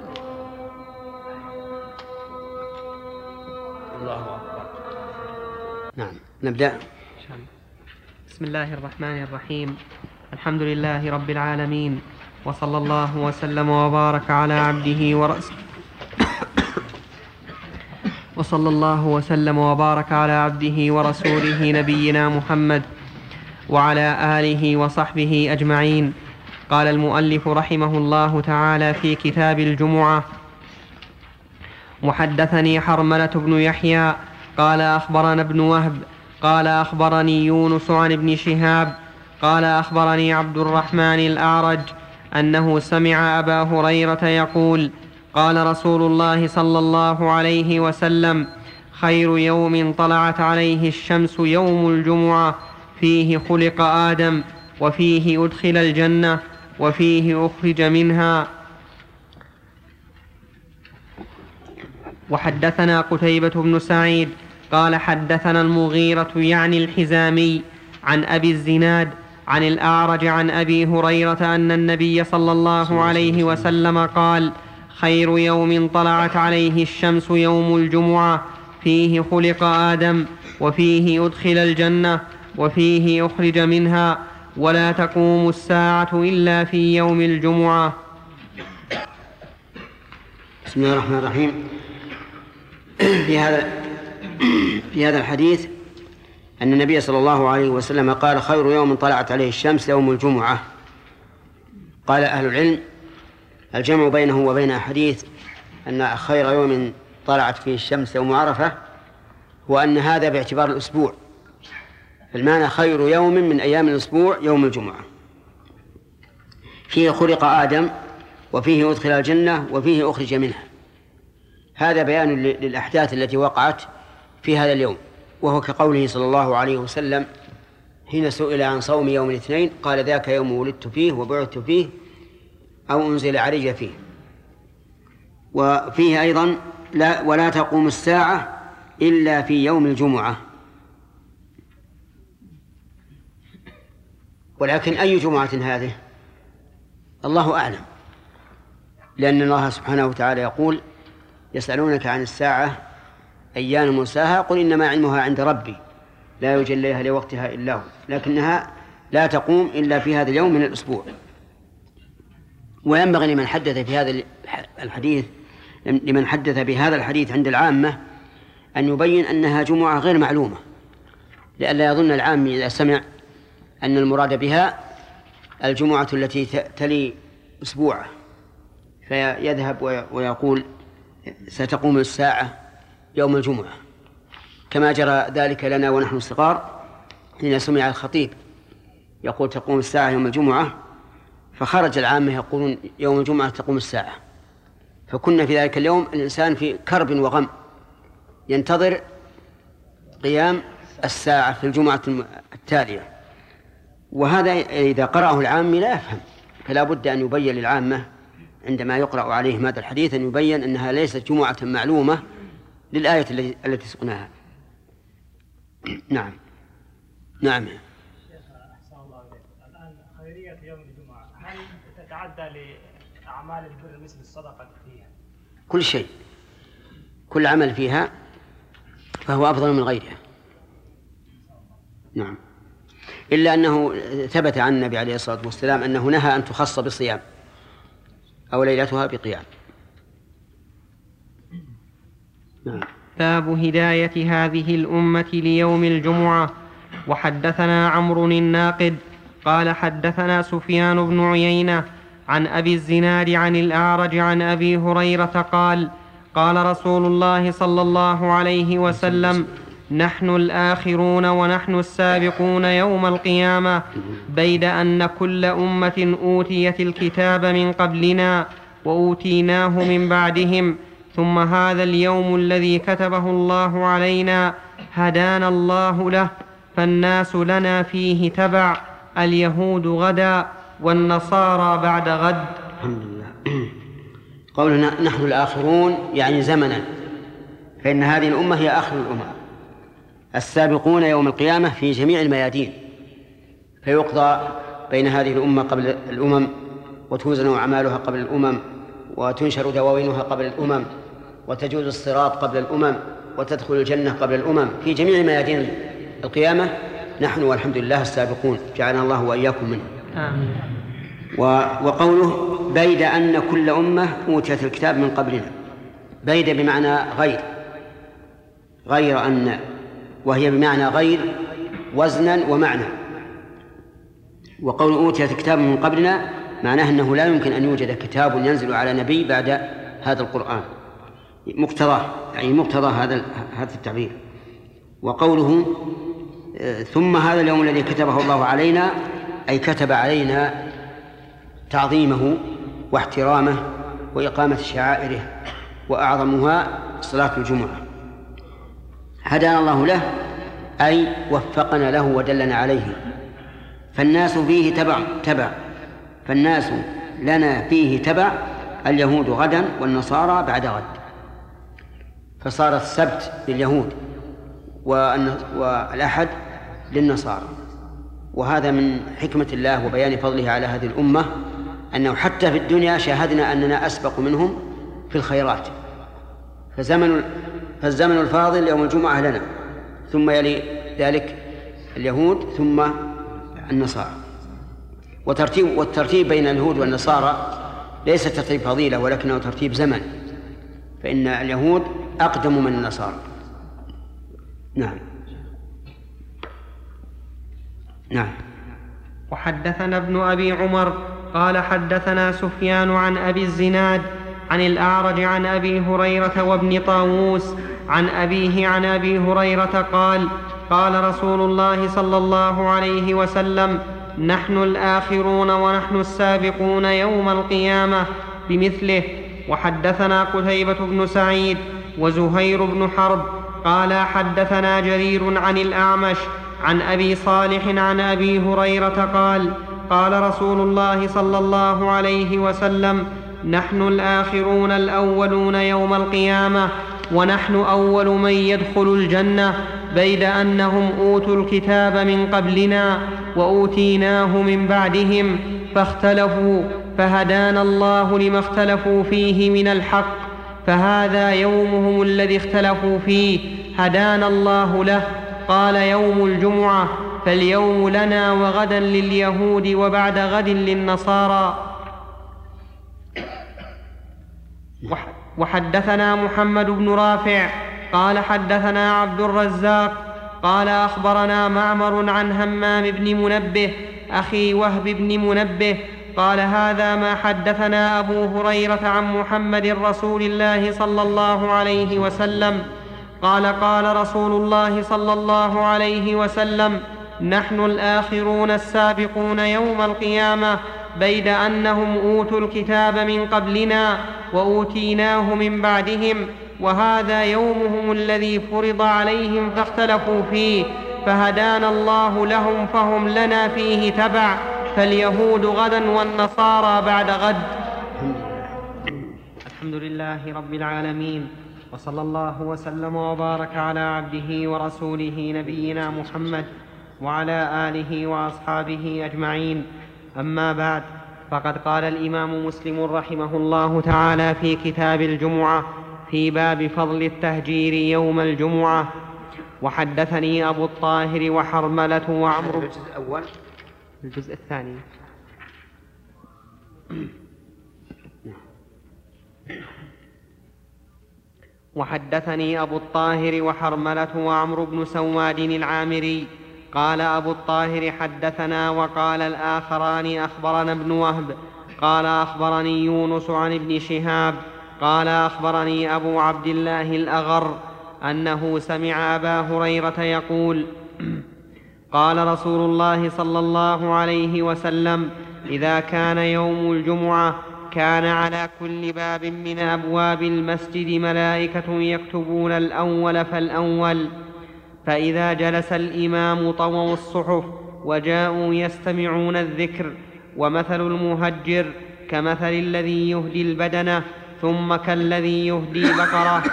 الله أكبر. نعم نبدأ. بسم الله الرحمن الرحيم. الحمد لله رب العالمين، وصلى الله وسلم وبارك على عبده ورسوله وصلى الله وسلم وبارك على عبده ورسوله نبينا محمد وعلى آله وصحبه أجمعين. قال المؤلف رحمه الله تعالى في كتاب الجمعة: وحدثني حرملة بن يحيى قال أخبرنا ابن وهب قال أخبرني يونس عن ابن شهاب قال أخبرني عبد الرحمن الأعرج أنه سمع أبا هريرة يقول: قال رسول الله صلى الله عليه وسلم: خير يوم طلعت عليه الشمس يوم الجمعة، فيه خلق آدم، وفيه أدخل الجنة، وفيه أخرج منها. وحدثنا قتيبة بن سعيد قال حدثنا المغيرة يعني الحزامي عن أبي الزناد عن الأعرج عن أبي هريرة أن النبي صلى الله عليه وسلم قال: خير يوم طلعت عليه الشمس يوم الجمعة، فيه خلق آدم، وفيه أدخل الجنة، وفيه أخرج منها، ولا تقوم الساعة إلا في يوم الجمعة. بسم الله الرحمن الرحيم. في هذا الحديث أن النبي صلى الله عليه وسلم قال: خير يوم طلعت عليه الشمس يوم الجمعة. قال أهل العلم الجمع بينه وبين حديث أن خير يوم طلعت فيه الشمس يوم عرفة هو أن هذا باعتبار الأسبوع، فالمعنى خير يوم من أيام الأسبوع يوم الجمعة، فيه خلق آدم، وفيه أدخل الجنة، وفيه أخرج منها. هذا بيان للأحداث التي وقعت في هذا اليوم، وهو كقوله صلى الله عليه وسلم حين سئل عن صوم يوم الاثنين قال: ذاك يوم ولدت فيه وبعثت فيه أو أنزل علي فيه. وفيه أيضا ولا تقوم الساعة إلا في يوم الجمعة. ولكن أي جمعة هذه؟ الله أعلم، لأن الله سبحانه وتعالى يقول: يسألونك عن الساعة أيان مرساها قل إنما علمها عند ربي لا يجليها لوقتها إلا هو، لكنها لا تقوم إلا في هذا اليوم من الأسبوع. وينبغي لمن حدث في هذا الحديث لمن حدث بهذا الحديث عند العامة أن يبين أنها جمعة غير معلومة، لئلا يظن العام إذا سمع أن المراد بها الجمعة التي تلي أسبوعه، فيذهب ويقول ستقوم الساعة يوم الجمعة، كما جرى ذلك لنا ونحن صغار حين سمع الخطيب يقول تقوم الساعة يوم الجمعة، فخرج العامة يقولون يوم الجمعة تقوم الساعة، فكنا في ذلك اليوم الإنسان في كرب وغم ينتظر قيام الساعة في الجمعة التالية. وهذا إذا قرأه العامي لا يفهم، فلا بد أن يبين للعامة عندما يقرأ عليهم هذا الحديث أن يبين أنها ليست جمعة معلومة للآية التي سقناها. نعم. نعم. شيخ أحسن الله إليك، الآن خيرية يوم الجمعة هل تتعدى لأعمال البر مثل الصدقة فيها؟ كل شيء، كل عمل فيها فهو أفضل من غيرها. نعم، إلا أنه ثبت عن النبي عليه الصلاة والسلام أنه نهى أن تخص بصيام أو ليلتها بقيام. نعم. باب هداية هذه الأمة ليوم الجمعة. وحدثنا عمرو الناقد قال حدثنا سفيان بن عيينة عن أبي الزناد عن الأعرج عن أبي هريرة قال قال رسول الله صلى الله عليه وسلم نحن الآخرون ونحن السابقون يوم القيامة، بيد أن كل أمة أوتيت الكتاب من قبلنا وأوتيناه من بعدهم، ثم هذا اليوم الذي كتبه الله علينا هدانا الله له، فالناس لنا فيه تبع، اليهود غدا والنصارى بعد غد. الحمد لله. قولنا نحن الآخرون يعني زمنا، فإن هذه الأمة هي آخر الأمم، السابقون يوم القيامة في جميع الميادين، فيقضى بين هذه الأمة قبل الأمم، وتوزن أعمالها قبل الأمم، وتنشر دواوينها قبل الأمم، وتجوز الصراط قبل الأمم، وتدخل الجنة قبل الأمم في جميع ميادين القيامة. نحن والحمد لله السابقون، جعلنا الله وإياكم منه. آمين. وقوله بيد أن كل أمة أوتيت الكتاب من قبلنا، بيد بمعنى غير أن، وهي بمعنى غير وزنا ومعنى. وقول أوتيت الكتاب من قبلنا معناه أنه لا يمكن أن يوجد كتاب ينزل على نبي بعد هذا القرآن، مقتضاه يعني مقتضى هذا التعبير. وقوله ثم هذا اليوم الذي كتبه الله علينا، أي كتب علينا تعظيمه واحترامه وإقامة شعائره، وأعظمها صلاة الجمعة. هدانا الله له أي وفقنا له ودلنا عليه، فالناس فيه تبع، فالناس لنا فيه تبع، اليهود غدا والنصارى بعد غد، فصار السبت لليهود والأحد للنصارى. وهذا من حكمة الله وبيان فضله على هذه الأمة، أنه حتى في الدنيا شاهدنا أننا أسبق منهم في الخيرات، فالزمن الفاضل يوم الجمعة لنا، ثم يلي ذلك اليهود ثم النصارى. والترتيب بين اليهود والنصارى ليس ترتيب فضيلة، ولكنه ترتيب زمن، فإن اليهود أقدم من النصارى. نعم. نعم. وحدثنا ابن أبي عمر قال حدثنا سفيان عن أبي الزناد عن الأعرج عن أبي هريرة وابن طاووس عن أبيه عن أبي هريرة قال قال رسول الله صلى الله عليه وسلم نحن الآخرون ونحن السابقون يوم القيامة بمثله. وحدثنا قتيبة بن سعيد وزهير بن حرب قال حدثنا جرير عن الأعمش عن أبي صالح عن أبي هريرة قال قال رسول الله صلى الله عليه وسلم نحن الآخرون الأولون يوم القيامة، ونحن أول من يدخل الجنة، بيد أنهم أوتوا الكتاب من قبلنا وأوتيناه من بعدهم فاختلفوا، فهدانا الله لما اختلفوا فيه من الحق، فهذا يومهم الذي اختلفوا فيه هدانا الله له. قال يوم الجمعة، فاليوم لنا وغدا لليهود وبعد غد للنصارى. وحدثنا محمد بن رافع قال حدثنا عبد الرزاق قال أخبرنا معمر عن همام بن منبه أخي وهب بن منبه قال هذا ما حدثنا أبو هريرة عن محمد رسول الله صلى الله عليه وسلم قال قال رسول الله صلى الله عليه وسلم نحن الآخرون السابقون يوم القيامة بيد أنهم أوتوا الكتاب من قبلنا وأوتيناه من بعدهم وهذا يومهم الذي فرض عليهم فاختلفوا فيه فهدانا الله لهم فهم لنا فيه تبع فاليهود غدا والنصارى بعد غد. الحمد لله رب العالمين وصلى الله وسلم وبارك على عبده ورسوله نبينا محمد وعلى آله وأصحابه أجمعين. أما بعد، فقد قال الإمام مسلم رحمه الله تعالى في كتاب الجمعة في باب فضل التهجير يوم الجمعة: وحدثني أبو الطاهر وحرملة وعمرو. الجزء الأول. الجزء الثاني. وحدثني أبو الطاهر وحرملة وعمرو بن سواد العامري قال أبو الطاهر حدثنا، وقال الآخران أخبرنا ابن وهب قال أخبرني يونس عن ابن شهاب قال أخبرني أبو عبد الله الأغر أنه سمع أبا هريرة يقول: قال رسول الله صلى الله عليه وسلم: إذا كان يوم الجمعة كان على كل باب من أبواب المسجد ملائكة يكتبون الأول فالأول، فإذا جلس الإمام طووا الصحف وجاءوا يستمعون الذكر. ومثل المهجر كمثل الذي يهدي البدنة ثم كالذي يهدي بقرة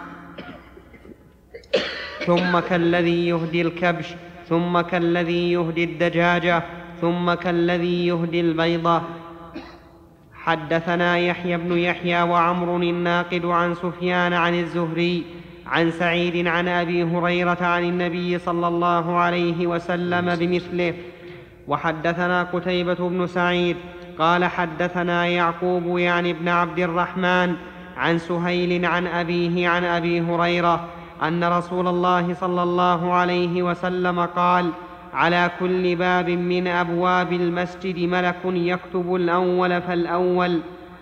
ثم كالذي يهدي الكبش ثم كالذي يهدي الدجاجة ثم كالذي يهدي البيضة. حدثنا يحيى بن يحيى وعمر الناقد عن سفيان عن الزهري عن سعيد عن أبي هريرة عن النبي صلى الله عليه وسلم بمثله. وحدثنا قتيبة بن سعيد قال حدثنا يعقوب يعني ابن عبد الرحمن عن سهيل عن أبيه عن أبي هريرة أن رسول الله صلى الله عليه وسلم قال: على كل باب من أبواب المسجد ملك يكتب الأول فالأول.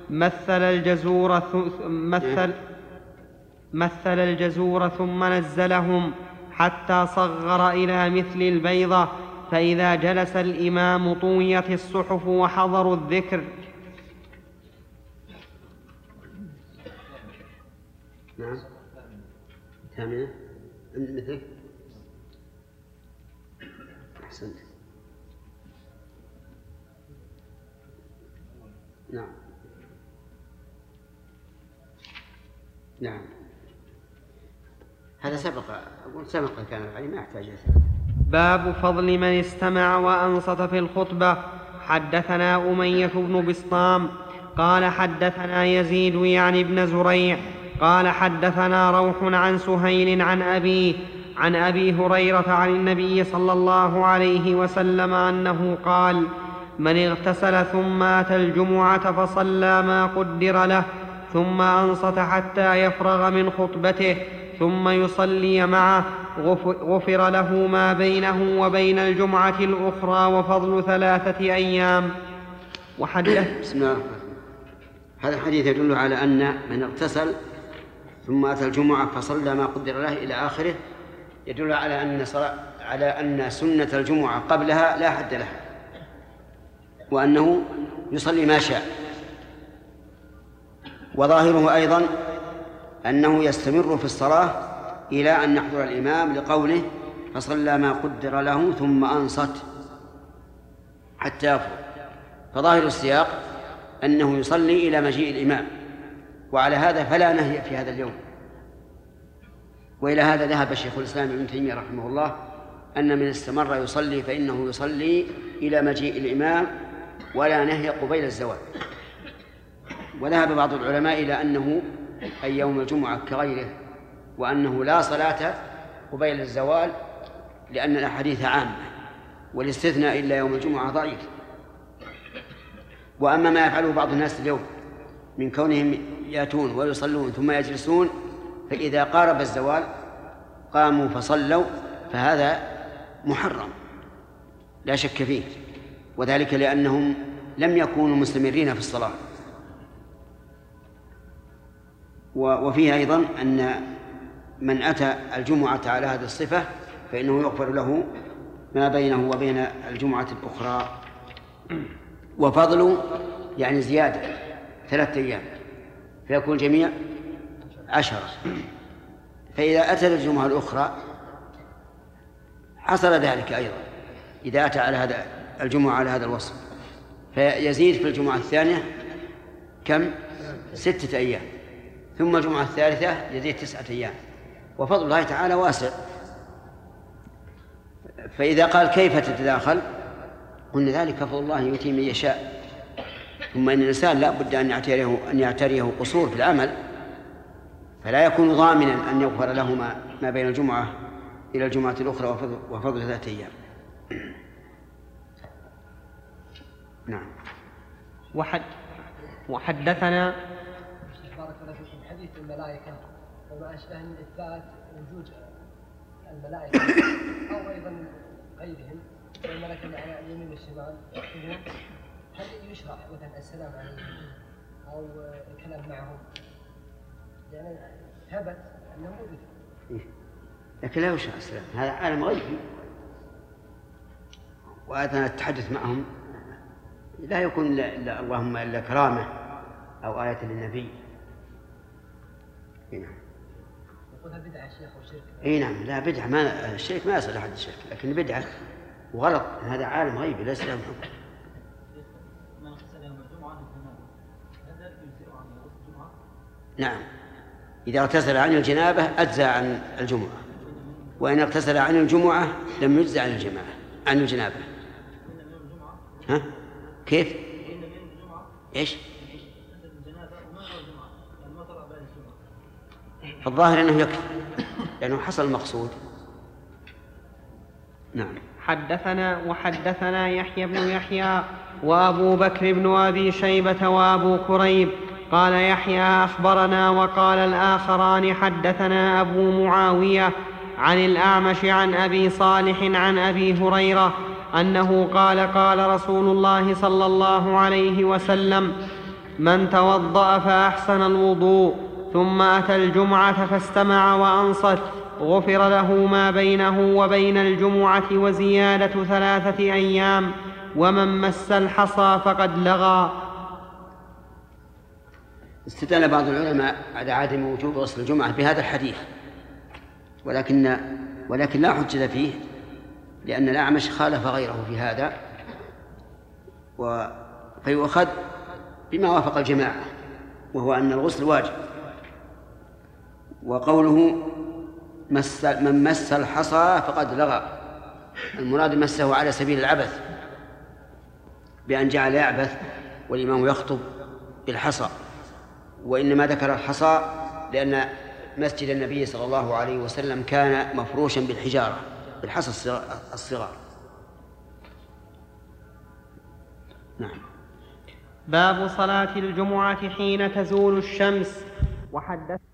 مثل الجزور ثم نزلهم حتى صغر إلى مثل البيضة، فإذا جلس الإمام طويت الصحف وحضروا الذكر. نعم. ثامنة مثل أحسنت. نعم نعم، هذا سبق كان العلم ما يحتاج. باب فضل من استمع وأنصت في الخطبة. حدثنا أمية بن بسطام قال حدثنا يزيد يعني ابن زريع قال حدثنا روح عن سهيل عن أبيه عن أبي هريرة عن النبي صلى الله عليه وسلم أنه قال: من اغتسل ثم أتى الجمعة فصلى ما قدر له ثم أنصت حتى يفرغ من خطبته ثم يصلي معه غفر له ما بينه وبين الجمعة الأخرى وفضل 3 أيام. بسم الله. هذا الحديث يدل على أن من اغتسل ثم أتى الجمعة فصلى ما قدر له إلى آخره يدل على أن سنة الجمعة قبلها لا حد لها، وأنه يصلي ما شاء. وظاهره أيضا أنه يستمر في الصلاة إلى أن يحضر الإمام لقوله: فصلى ما قدر له ثم أنصت حتى يفرغ. فظاهر السياق أنه يصلي إلى مجيء الإمام، وعلى هذا فلا نهي في هذا اليوم. وإلى هذا ذهب شيخ الإسلام ابن تيمية رحمه الله أن من استمر يصلي فإنه يصلي إلى مجيء الإمام ولا نهي قبيل الزوال. وذهب بعض العلماء إلى أنه أي يوم الجمعة كغيره، وأنه لا صلاة قبيل الزوال، لأن الأحاديث عامة والاستثناء إلا يوم الجمعة ضعيف. وأما ما يفعله بعض الناس اليوم من كونهم يأتون ويصلون ثم يجلسون، فإذا قارب الزوال قاموا فصلوا، فهذا محرم لا شك فيه. وذلك لأنهم لم يكونوا مستمرين في الصلاة. وفيه أيضا أن من أتى الجمعة على هذه الصفة فإنه يغفر له ما بينه وبين الجمعة الأخرى. وفضل يعني زيادة 3 أيام فيكون جميع 10. فإذا أتى الجمعة الأخرى حصل ذلك أيضا إذا أتى على هذا الجمعة على هذا الوصف، فيزيد في الجمعة الثانية كم؟ 6 أيام، ثم الجمعة الثالثة يزيد 9 أيام. وفضل الله تعالى واسع. فإذا قال كيف تتداخل قلنا ذلك فضل الله يؤتي من يشاء. ثم إن الإنسان لا بد أن يعتريه قصور في العمل، فلا يكون ضامنا أن يغفر له ما بين الجمعة إلى الجمعة الأخرى وفضل 3 أيام. نعم. وحدثنا بارك الله فيكم حديث الملائكة وما أشبه من إثبات وجود الملائكة أو أيضا غيرهم الملائكة على اليمين والشمال، هل يشرح مثلا السلام عليهم أو الكلام معهم؟ يعني ثبت أنه موجود، لكن لا يشرح السلام، هذا عالم غيبي. وأيضا التحدث معهم لا يكون إلا اللهم إلا كرامة أو آية للنبي. نعم. يقولها بدعة شيخ وشرك. اي نعم، لا بدعة، ما الشرك ما يصل لحد الشرك، لكن بدعة وغلط. هذا عالم غيبي ليس له حكم. نعم، إذا اغتسل عن الجنابة أجزى عن الجمعة، وإن اغتسل عن الجمعة لم يجزى عن الجماعة عن الجنابة. ها؟ كيف؟ إيش؟ الظاهر أنه يكفي لأنه حصل المقصود. نعم. وحدثنا يحيى بن يحيى وأبو بكر بن أبي شيبة وأبو كريب قال يحيى أخبرنا، وقال الآخران حدثنا أبو معاوية عن الأعمش عن أبي صالح عن أبي هريرة أنه قال قال رسول الله صلى الله عليه وسلم: من توضأ فأحسن الوضوء ثم أتى الجمعة فاستمع وأنصت غفر له ما بينه وبين الجمعة وزيادة 3 أيام، ومن مس الحصى فقد لغى. استدل بعض العلماء على عدم وجوب غسل الجمعة بهذا الحديث، ولكن لا حجة فيه، لأن الأعمش خالف غيره في هذا، فيؤخذ بما وافق الجماعة، وهو أن الغسل واجب. وقوله من مس الحصى فقد لغى، المراد مسه على سبيل العبث، بأن جعل يعبث والإمام يخطب بالحصى. وإنما ذكر الحصى لأن مسجد النبي صلى الله عليه وسلم كان مفروشا بالحجارة بالحصى الصغار. نعم. باب صلاة الجمعة حين تزول الشمس. وحدث